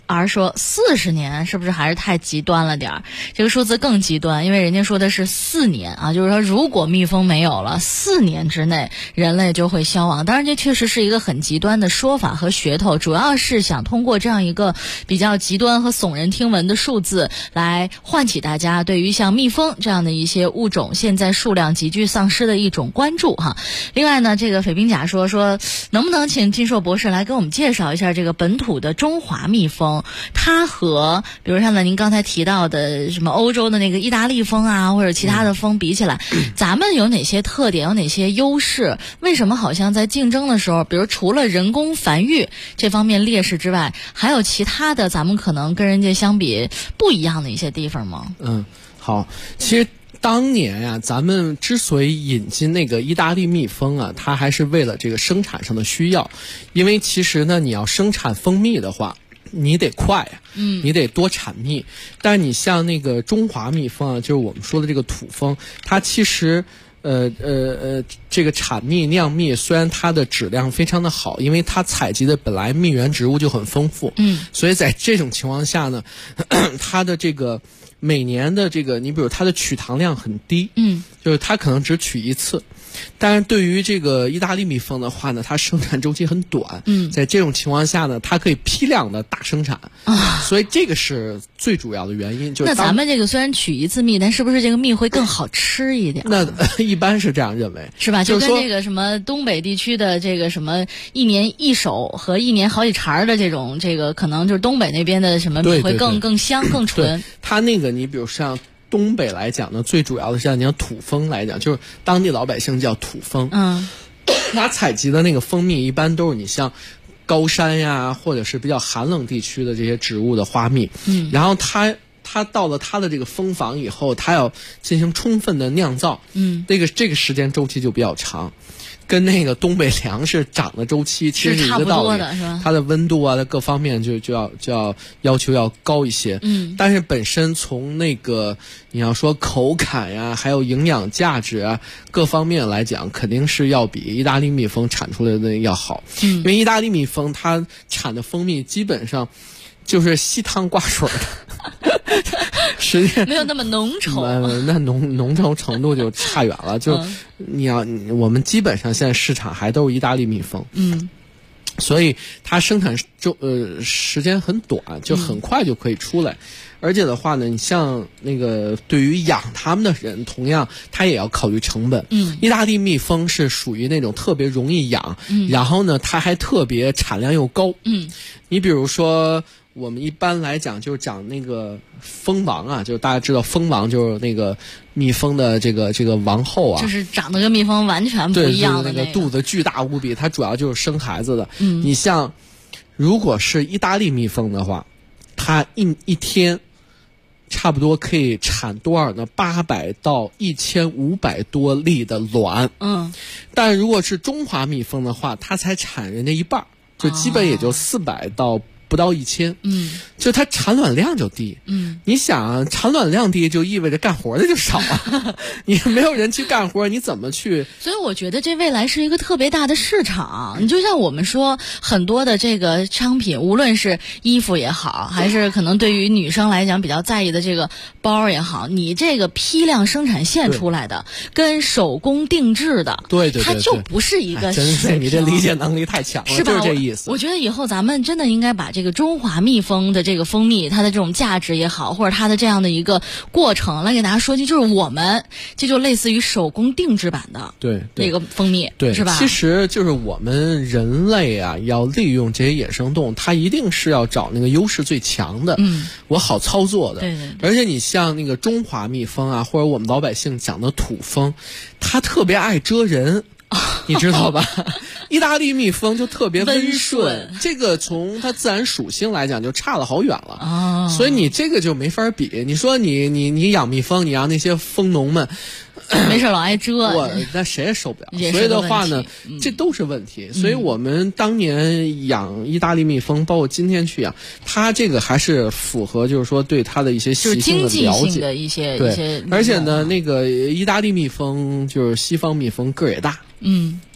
而说40年是不是还是太极端了点儿？这个数字更极端，因为人家说的是4年啊，就是说如果蜜蜂没有了，4年之内人类就会消亡。当然这确实是一个很极端的说法和噱头，主要是想通过这样一个比较极端和耸人听闻的数字来唤起大家对于像蜜蜂这样的一些物种现在数量急剧丧失的一种关注哈。另外呢，这个斐兵甲说能不能请金硕博士来给我们介绍一下这个本土的中华蜜蜂，它和比如像呢您刚才提到的什么欧洲的那个意大利蜂啊，或者其他的蜂比起来，咱们有哪些特点，有哪些优势？为什么好像在竞争的时候，比如除了人工繁育这方面劣势之外，还有其他的咱们可能跟人家相比不一样的一些地方吗？ 好，其实当年呀，咱们之所以引进那个意大利蜜蜂啊，它还是为了这个生产上的需要。因为其实呢，你要生产蜂蜜的话，你得快呀，你得多产蜜。但你像那个中华蜜蜂啊，就是我们说的这个土蜂，它其实这个产蜜酿蜜，虽然它的质量非常的好，因为它采集的本来蜜源植物就很丰富，所以在这种情况下呢，它的这个每年的这个，你比如它的取糖量很低，就是它可能只取一次。但是对于这个意大利蜜蜂的话呢，它生产周期很短，在这种情况下呢，它可以批量的大生产，所以这个是最主要的原因。就是那咱们这个虽然取一次蜜，但是不是这个蜜会更好吃一点？ 那一般是这样认为， 是吧？就跟这个什么东北地区的这个什么1年1手和1年好几茬的这种，这个可能就是东北那边的什么蜜会更香更纯。 它那个你比如像东北来讲呢，最主要的是像你像土蜂来讲，就是当地老百姓叫土蜂。它采集的那个蜂蜜一般都是你像高山呀，或者是比较寒冷地区的这些植物的花蜜。然后它到了它的这个蜂房以后，它要进行充分的酿造。这个时间周期就比较长。跟那个东北粮食长的周期其实是一个道理，它的温度啊，各方面就要求要高一些。但是本身从那个你要说口感呀，还有营养价值啊，各方面来讲，肯定是要比意大利蜜蜂产出来的要好。因为意大利蜜蜂它产的蜂蜜基本上就是稀汤挂水的。实际没有那么浓稠， 那浓稠程度就差远了。就我们基本上现在市场还都是意大利蜜蜂，所以它生产时间很短，就很快就可以出来。而且的话呢，你像那个对于养它们的人，同样他也要考虑成本。意大利蜜蜂是属于那种特别容易养，然后呢，它还特别产量又高。你比如说。我们一般来讲就是讲那个蜂王啊，就是大家知道蜂王就是那个蜜蜂的这个王后啊， 就是长得跟蜜蜂完全不一样的那个肚子巨大无比，它主要就是生孩子的。你像如果是意大利蜜蜂的话，它一天差不多可以产多少呢？800到1500多粒的卵。但如果是中华蜜蜂的话，它才产人家一半，就基本也就400到不到1000，就它产卵量就低。你想产卵量低，就意味着干活的就少啊。你没有人去干活，你怎么去？ 所以我觉得这未来是一个特别大的市场。你就像我们说很多的这个商品，无论是衣服也好，还是可能对于女生来讲比较在意的这个包也好，你这个批量生产线出来的，跟手工定制的， 对， 它就不是一个水平。 真是你这理解能力太强了， 是吧？ 就是这意思。 我觉得以后咱们真的应该把这个中华蜜蜂的这个蜂蜜，它的这种价值也好，或者它的这样的一个过程来给大家说清，就是我们这就类似于手工定制版的那个蜂蜜， 对， 是吧？ 其实就是我们人类啊，要利用这些野生动物，它一定是要找那个优势最强的，我好操作的。 对。 而且你像那个中华蜜蜂啊，或者我们老百姓讲的土蜂，它特别爱蛰人。你知道吧？意大利蜜蜂就特别温顺，这个从它自然属性来讲就差了好远了。所以你这个就没法比。你说你养蜜蜂，你让那些蜂农们没事老爱蛰， 那谁也受不了。所以的话呢，这都是问题。所以我们当年养意大利蜜蜂，包括今天去养，它这个还是符合就是说对它的一些习性的了解的一些。 而且呢，那个意大利蜜蜂就是西方蜜蜂个儿也大。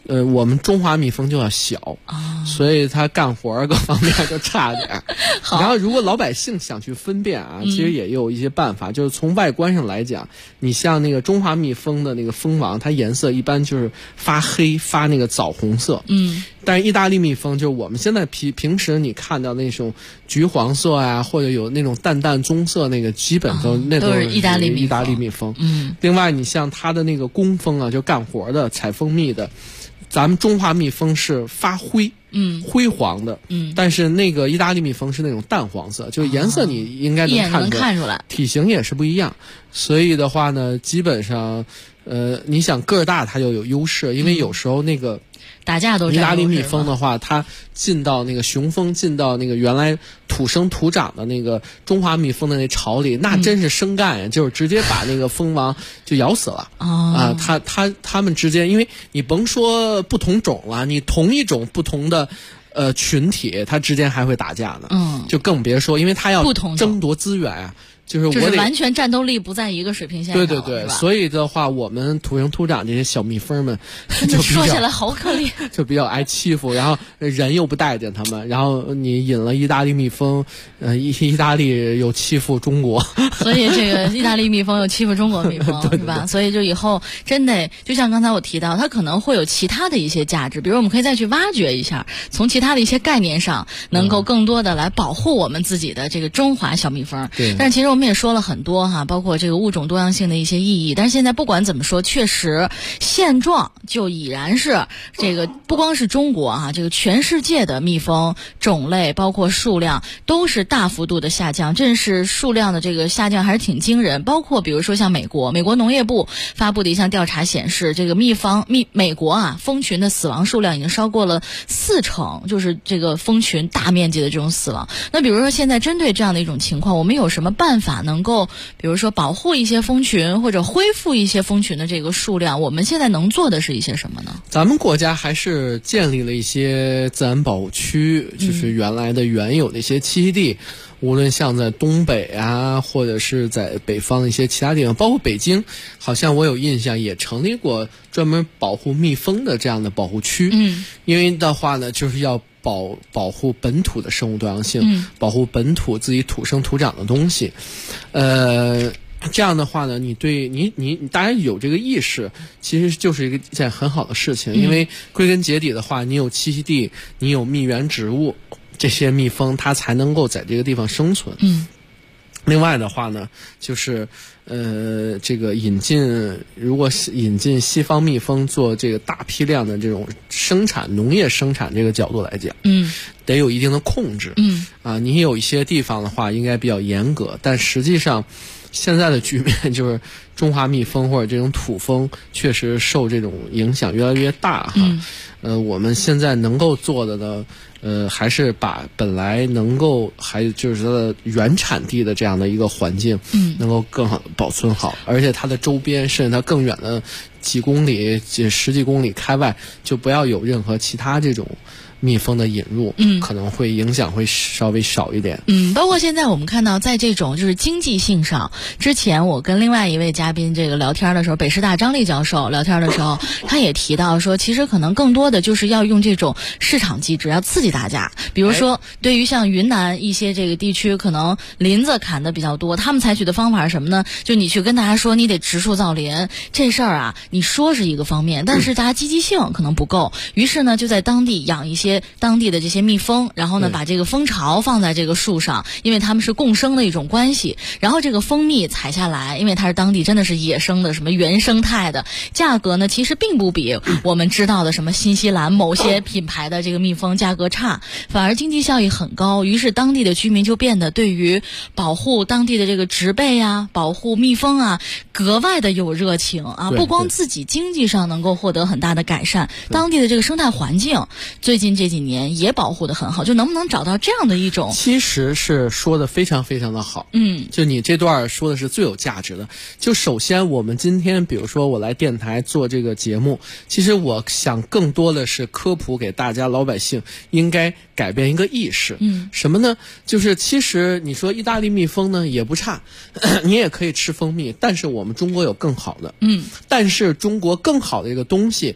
我们中华蜜蜂就要小，所以它干活各方面就差点。然后如果老百姓想去分辨啊，其实也有一些办法，就是从外观上来讲，你像那个中华蜜蜂的那个蜂王，它颜色一般就是发黑，发那个枣红色。但是意大利蜜蜂就是我们现在平时你看到那种橘黄色啊，或者有那种淡淡棕色，那个基本那都是意大利蜜蜂。另外你像它的那个工蜂啊，就干活的采蜂蜜的，咱们中华蜜蜂是发灰，灰黄的，但是那个意大利蜜蜂是那种淡黄色，就颜色你应该能看出来，体型也是不一样。所以的话呢，基本上，你想个儿大它就有优势，因为有时候那个打架都意大利蜜蜂的话，它进到那个雄蜂进到那个原来土生土长的那个中华蜜蜂的那巢里，那真是生干呀，就是直接把那个蜂王就咬死了。他们之间，因为你甭说不同种了，你同一种不同的群体，它之间还会打架呢。就更别说，因为它要争夺资源啊。就是完全战斗力不在一个水平线上。对，所以的话，我们土生土长这些小蜜蜂们， 就说起来好可怜， 就比较挨欺负，然后人又不待见他们，然后你引了意大利蜜蜂，意大利又欺负中国， 所以这个意大利蜜蜂又欺负中国蜜蜂， 对是吧？所以就以后真得，就像刚才我提到，它可能会有其他的一些价值，比如我们可以再去挖掘一下，从其他的一些概念上，能够更多的来保护我们自己的这个中华小蜜蜂。但是其实我们也说了很多哈，包括这个物种多样性的一些意义。但是现在不管怎么说，确实现状就已然是这个不光是中国啊，这个全世界的蜜蜂种类包括数量都是大幅度的下降，真是数量的这个下降还是挺惊人。包括比如说像美国农业部发布的一项调查显示，这个美国啊蜂群的死亡数量已经超过了40%，就是这个蜂群大面积的这种死亡。那比如说现在针对这样的一种情况，我们有什么办法能够比如说保护一些蜂群或者恢复一些蜂群的这个数量，我们现在能做的是一些什么呢？ 咱们国家还是建立了一些自然保护区，就是原来的原有的一些栖息地，无论像在东北啊，或者是在北方的一些其他地方，包括北京，好像我有印象也成立过专门保护蜜蜂的这样的保护区。因为的话呢，就是要保护本土的生物多样性，保护本土自己土生土长的东西。这样的话呢，你大家有这个意识，其实就是一件很好的事情。因为归根结底的话，你有栖息地，你有蜜源植物，这些蜜蜂它才能够在这个地方生存。另外的话呢，就是这个如果引进西方蜜蜂做这个大批量的这种农业生产这个角度来讲，得有一定的控制。你有一些地方的话应该比较严格，但实际上现在的局面就是中华蜜蜂或者这种土蜂确实受这种影响越来越大哈。我们现在能够做的呢，还是把本来能够就是它的原产地的这样的一个环境，能够更好保存好，而且它的周边甚至它更远的几公里、十几公里开外，就不要有任何其他这种蜜蜂的引入，可能会影响会稍微少一点。 包括现在我们看到在这种就是经济性上，之前我跟另外一位嘉宾这个聊天的时候，北师大张力教授聊天的时候，他也提到说，其实可能更多的就是要用这种市场机制，要刺激大家。比如说，对于像云南一些这个地区，可能林子砍的比较多，他们采取的方法是什么呢？就你去跟大家说你得植树造林，这事儿啊，你说是一个方面，但是大家积极性可能不够。于是呢，就在当地养一些当地的这些蜜蜂，然后呢，把这个蜂巢放在这个树上，因为它们是共生的一种关系。然后这个蜂蜜采下来，因为它是当地真的是野生的，什么原生态的，价格呢其实并不比我们知道的什么新西兰某些品牌的这个蜜蜂价格差，反而经济效益很高。于是当地的居民就变得对于保护当地的这个植被啊，保护蜜蜂啊，格外的有热情啊。不光自己经济上能够获得很大的改善，当地的这个生态环境最近这几年也保护得很好。就能不能找到这样的一种， 其实是说的非常非常的好。就你这段说的是最有价值的。就首先我们今天比如说我来电台做这个节目，其实我想更多的是科普给大家老百姓应该改变一个意识。什么呢？就是其实你说意大利蜜蜂呢也不差，你也可以吃蜂蜜，但是我们中国有更好的。但是中国更好的一个东西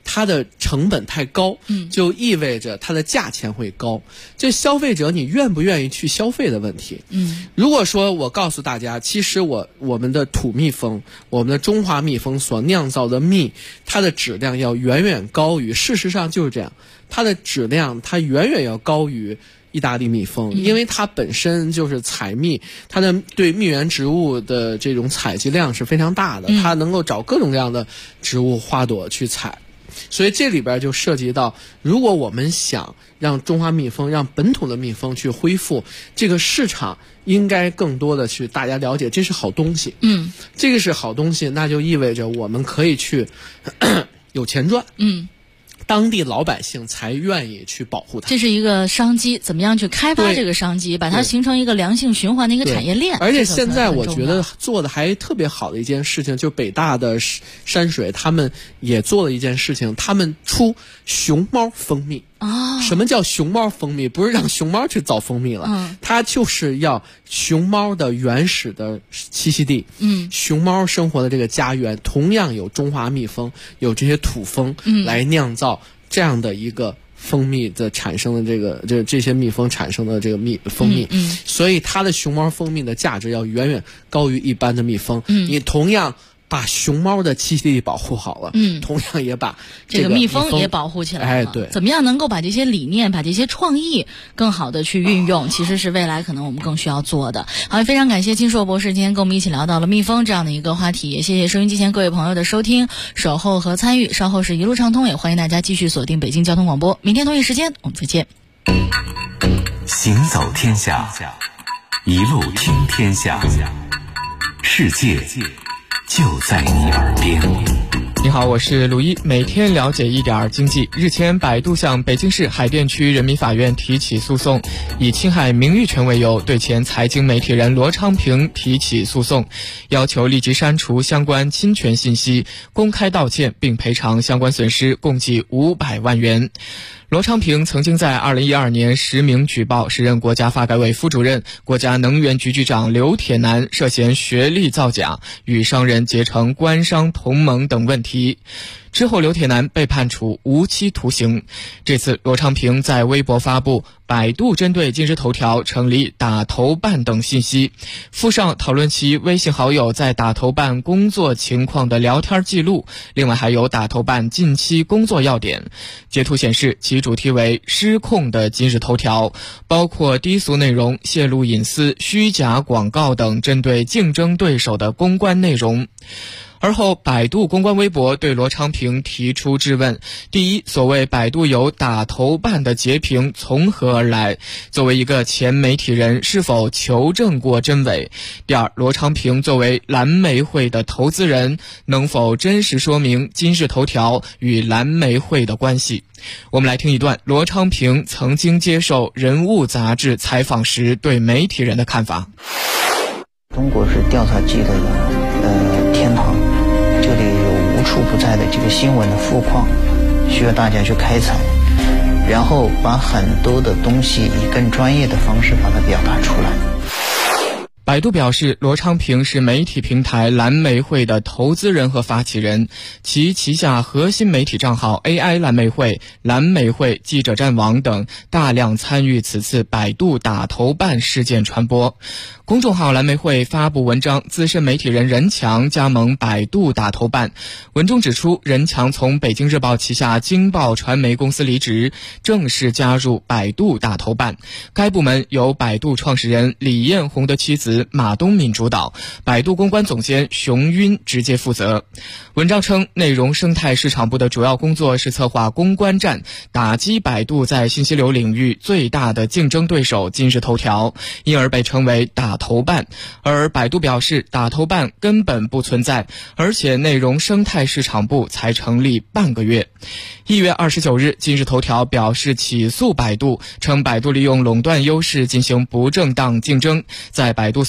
它的成本太高，就意味着它的价钱会高。这消费者你愿不愿意去消费的问题。如果说我告诉大家，其实我们的土蜜蜂，我们的中华蜜蜂所酿造的蜜，它的质量要远远高于，事实上就是这样，它的质量它远远要高于意大利蜜蜂，因为它本身就是采蜜，它的对蜜源植物的这种采集量是非常大的，它能够找各种各样的植物花朵去采。所以这里边就涉及到，如果我们想让中华蜜蜂，让本土的蜜蜂去恢复，这个市场应该更多的去大家了解，这是好东西。这个是好东西，那就意味着我们可以去有钱赚。当地老百姓才愿意去保护它， 这是一个商机，怎么样去开发这个商机，把它形成一个良性循环的一个产业链。 而且现在我觉得做的还特别好的一件事情，就北大的山水他们也做了一件事情，他们出熊猫蜂蜜。什么叫熊猫蜂蜜？不是让熊猫去造蜂蜜了，它就是要熊猫的原始的栖息地，熊猫生活的这个家园，同样有中华蜜蜂，有这些土蜂来酿造这样的一个蜂蜜的产生的这些蜜蜂产生的这个蜂蜜，所以它的熊猫蜂蜜的价值要远远高于一般的蜜蜂。你同样把熊猫的栖息地保护好了，同样也把这个蜜蜂也保护起来了。 对， 怎么样能够把这些理念、把这些创意更好的去运用，其实是未来可能我们更需要做的。好，非常感谢金硕博士今天跟我们一起聊到了蜜蜂这样的一个话题，也谢谢收音机前各位朋友的收听、守候和参与。稍后是一路畅通，也欢迎大家继续锁定北京交通广播。明天同一时间我们再见。 行走天下，一路听天下，世界就在你耳边。 你好，我是鲁一，每天了解一点经济。日前，百度向北京市海淀区人民法院提起诉讼，以侵害名誉权为由，对前财经媒体人罗昌平提起诉讼，要求立即删除相关侵权信息，公开道歉并赔偿相关损失，共计500万元。罗昌平曾经在2012年实名举报时任国家发改委副主任、国家能源局局长刘铁男涉嫌学历造假、与商人结成官商同盟等问题。之后，刘铁男被判处无期徒刑。这次，罗昌平在微博发布百度针对今日头条成立打头办等信息，附上讨论其微信好友在打头办工作情况的聊天记录，另外还有打头办近期工作要点。截图显示，其主题为失控的今日头条，包括低俗内容、泄露隐私、虚假广告等针对竞争对手的公关内容。而后，百度公关微博对罗昌平提出质问：第一，所谓百度有打头办的截屏从何而来？作为一个前媒体人，是否求证过真伪？第二，罗昌平作为蓝莓会的投资人，能否真实说明今日头条与蓝莓会的关系？我们来听一段罗昌平曾经接受《人物》杂志采访时对媒体人的看法。 中国是调查记者的天堂，这里有无处不在的这个新闻的富矿，需要大家去开采，然后把很多的东西以更专业的方式把它表达出来。 百度表示，罗昌平是媒体平台蓝莓会的投资人和发起人，其旗下核心媒体账号 AI 蓝莓会、蓝莓会、记者战网等大量参与此次百度打头办事件传播。公众号蓝莓会发布文章，资深媒体人任强加盟百度打头办。文中指出，任强从北京日报旗下京报传媒公司离职，正式加入百度打头办。该部门由百度创始人李彦宏的妻子马东敏主导，百度公关总监熊晕直接负责。文章称，内容生态市场部的主要工作是策划公关战，打击百度在信息流领域最大的竞争对手今日头条，因而被称为打头办。而百度表示，打头办根本不存在，而且内容生态市场部才成立半个月。1月29日，今日头条表示起诉百度，称百度利用垄断优势进行不正当竞争，在百度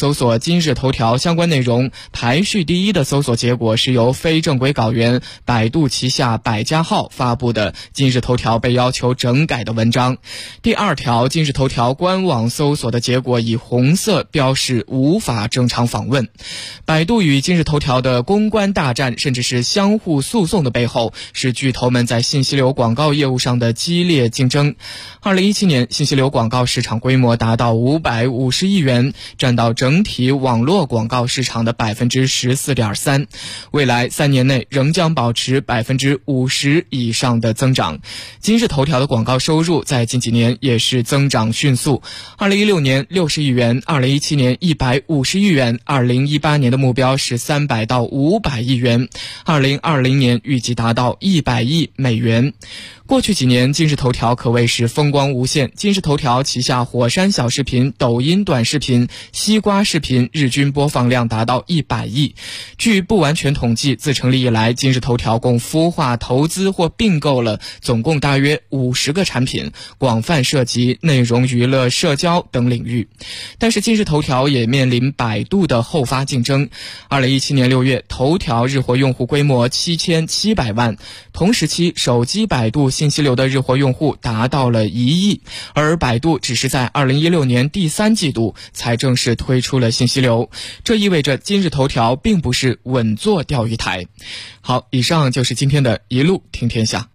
搜索今日头条相关内容，排序第一的搜索结果是由非正规稿源百度旗下百家号发布的今日头条被要求整改的文章。第二条，今日头条官网搜索的结果以红色标示无法正常访问。百度与今日头条的公关大战甚至是相互诉讼的背后，是巨头们在信息流广告业务上的激烈竞争。2017年信息流广告市场规模达到550亿元，占到整体网络广告市场的 14.3%， 未来3年内仍将保持 50% 以上的增长。今日头条的广告收入在近几年也是增长迅速，2016年60亿元，2017年150亿元，2018年的目标是300到500亿元，2020年预计达到100亿美元。过去几年，今日头条可谓是风光无限。今日头条旗下火山小视频、抖音短视频、西瓜视频日均播放量达到100亿。据不完全统计，自成立以来，今日头条共孵化、投资或并购了总共大约50个产品，广泛涉及内容、娱乐、社交等领域。但是今日头条也面临百度的后发竞争。2017年6月，头条日活用户规模7700万，同时期手机百度信息流的日活用户达到了1亿，而百度只是在2016年第3季度才正式推出了信息流，这意味着今日头条并不是稳坐钓鱼台。好，以上就是今天的一路听天下。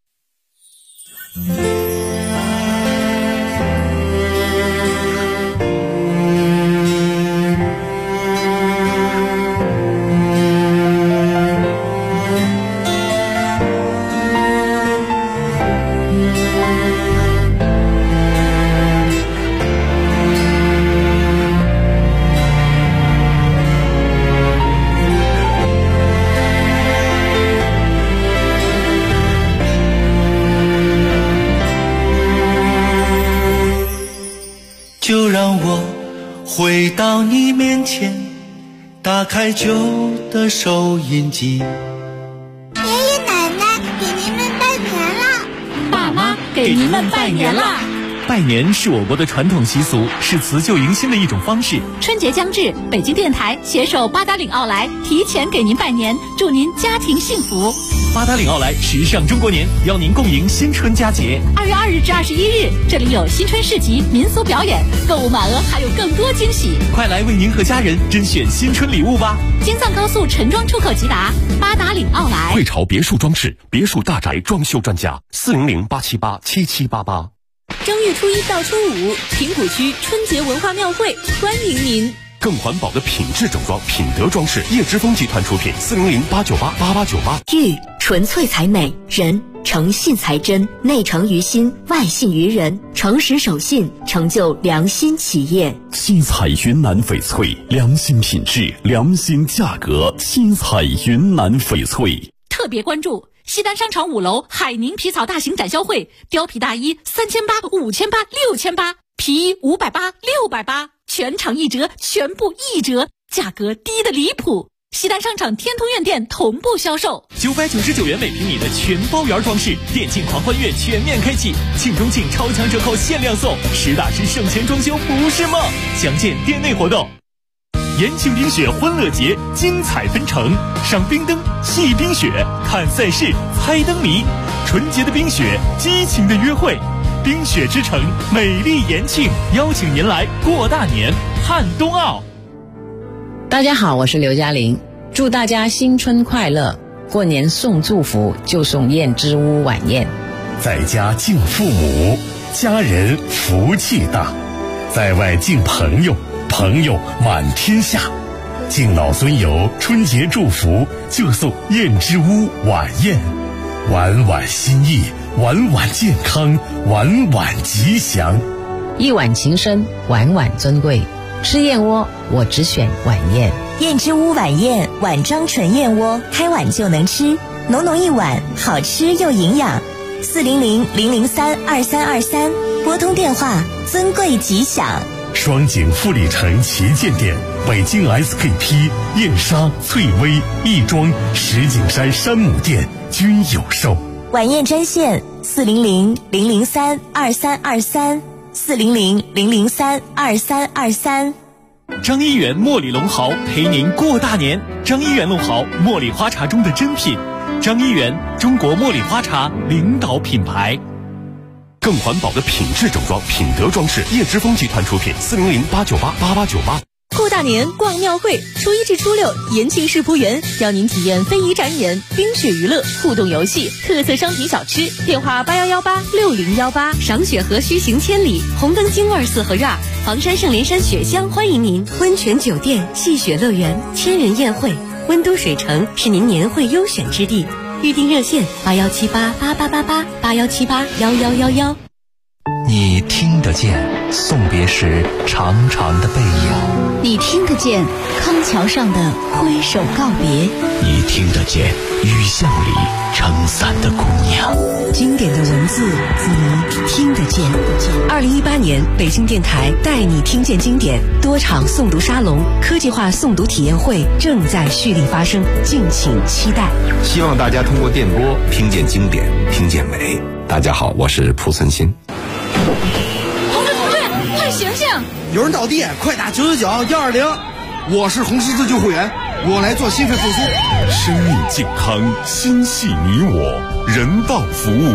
就让我回到你面前，打开旧的收音机。 爷爷奶奶给您们拜年了， 爸妈给您们拜年了。 拜年是我国的传统习俗，是辞旧迎新的一种方式。 春节将至，北京电台携手八达岭奥莱提前给您拜年，祝您家庭幸福。 八达岭奥莱时尚中国年，邀您共迎新春佳节。 2月2日至21日，这里有新春市集、民俗表演，购物满额还有更多惊喜。 快来为您和家人甄选新春礼物吧！ 京藏高速陈庄出口即达，八达岭奥莱。 汇潮别墅装饰，别墅大宅装修专家，400-878-7788。 正月初1到初5，平谷区春节文化庙会欢迎您。 更环保的品质整装、品德装饰，叶之峰集团出品，400-898-8898。 玉纯粹才美，人诚信才真，内诚于心，外信于人，诚实守信，成就良心企业。 新彩云南翡翠，良心品质，良心价格。新彩云南翡翠。 特别关注西单商场5楼海宁皮草大型展销会，貂皮大衣3800、5800、6800，皮衣580、680，全场1折，全部1折，价格低得离谱。西单商场天通苑店同步销售 ，999元每平米的全包圆装饰，电竞狂欢月全面开启，庆中庆超强折扣限量送，实打实省钱装修不是梦。详见店内活动。延庆冰雪欢乐节精彩纷呈，赏冰灯、戏冰雪、看赛事、猜灯谜，纯洁的冰雪，激情的约会。冰雪之城，美丽延庆，邀请您来过大年，看冬奥。 大家好，我是刘嘉玲，祝大家新春快乐！过年送祝福就送燕之屋晚宴， 在家敬父母，家人福气大；在外敬朋友，朋友满天下。敬老尊友，春节祝福就送燕之屋晚宴，晚晚心意，晚晚健康，晚晚吉祥。 一碗情深，晚晚尊贵。吃燕窝，我只选晚宴。 燕之屋晚宴，碗装纯燕窝，开碗就能吃，浓浓一碗，好吃又营养。400-003-2323，拨通电话，尊贵吉祥。 双井富力城旗舰店，北京 SKP、燕莎、翠微、亦庄、石景山山姆店均有售。 晚宴专线400-003-2323，400-003-2323。 张一元茉莉龙毫陪您过大年。张一元龙毫，茉莉花茶中的珍品。张一元，中国茉莉花茶领导品牌。 更环保的品质整装，品德装饰，叶之峰集团出品，400-898-8898。 过大年逛庙会，初一至初六，延庆世仆园邀您体验非遗展演、冰雪娱乐、互动游戏、特色商品小吃。电话81186018。 赏雪河须行千里，红灯京味四合院，房山圣莲山雪乡欢迎您。温泉酒店、戏雪乐园、千人宴会，温都水城是您年会优选之地。预订热线81788888，81781111。 你听得见送别时长长的背影， 你听得见康桥上的挥手告别， 你听得见雨巷里撑伞的姑娘。 经典的文字，你听得见。2018年北京电台带你听见经典多场诵读沙龙、科技化诵读体验会正在蓄力发生，敬请期待。 希望大家通过电波听见经典，听见美。大家好，我是蒲存昕。 同志，快醒醒！ 有人倒地，快打999-120。我是红十字救护员，我来做心肺复苏。 生命健康，心系你我，人道服务。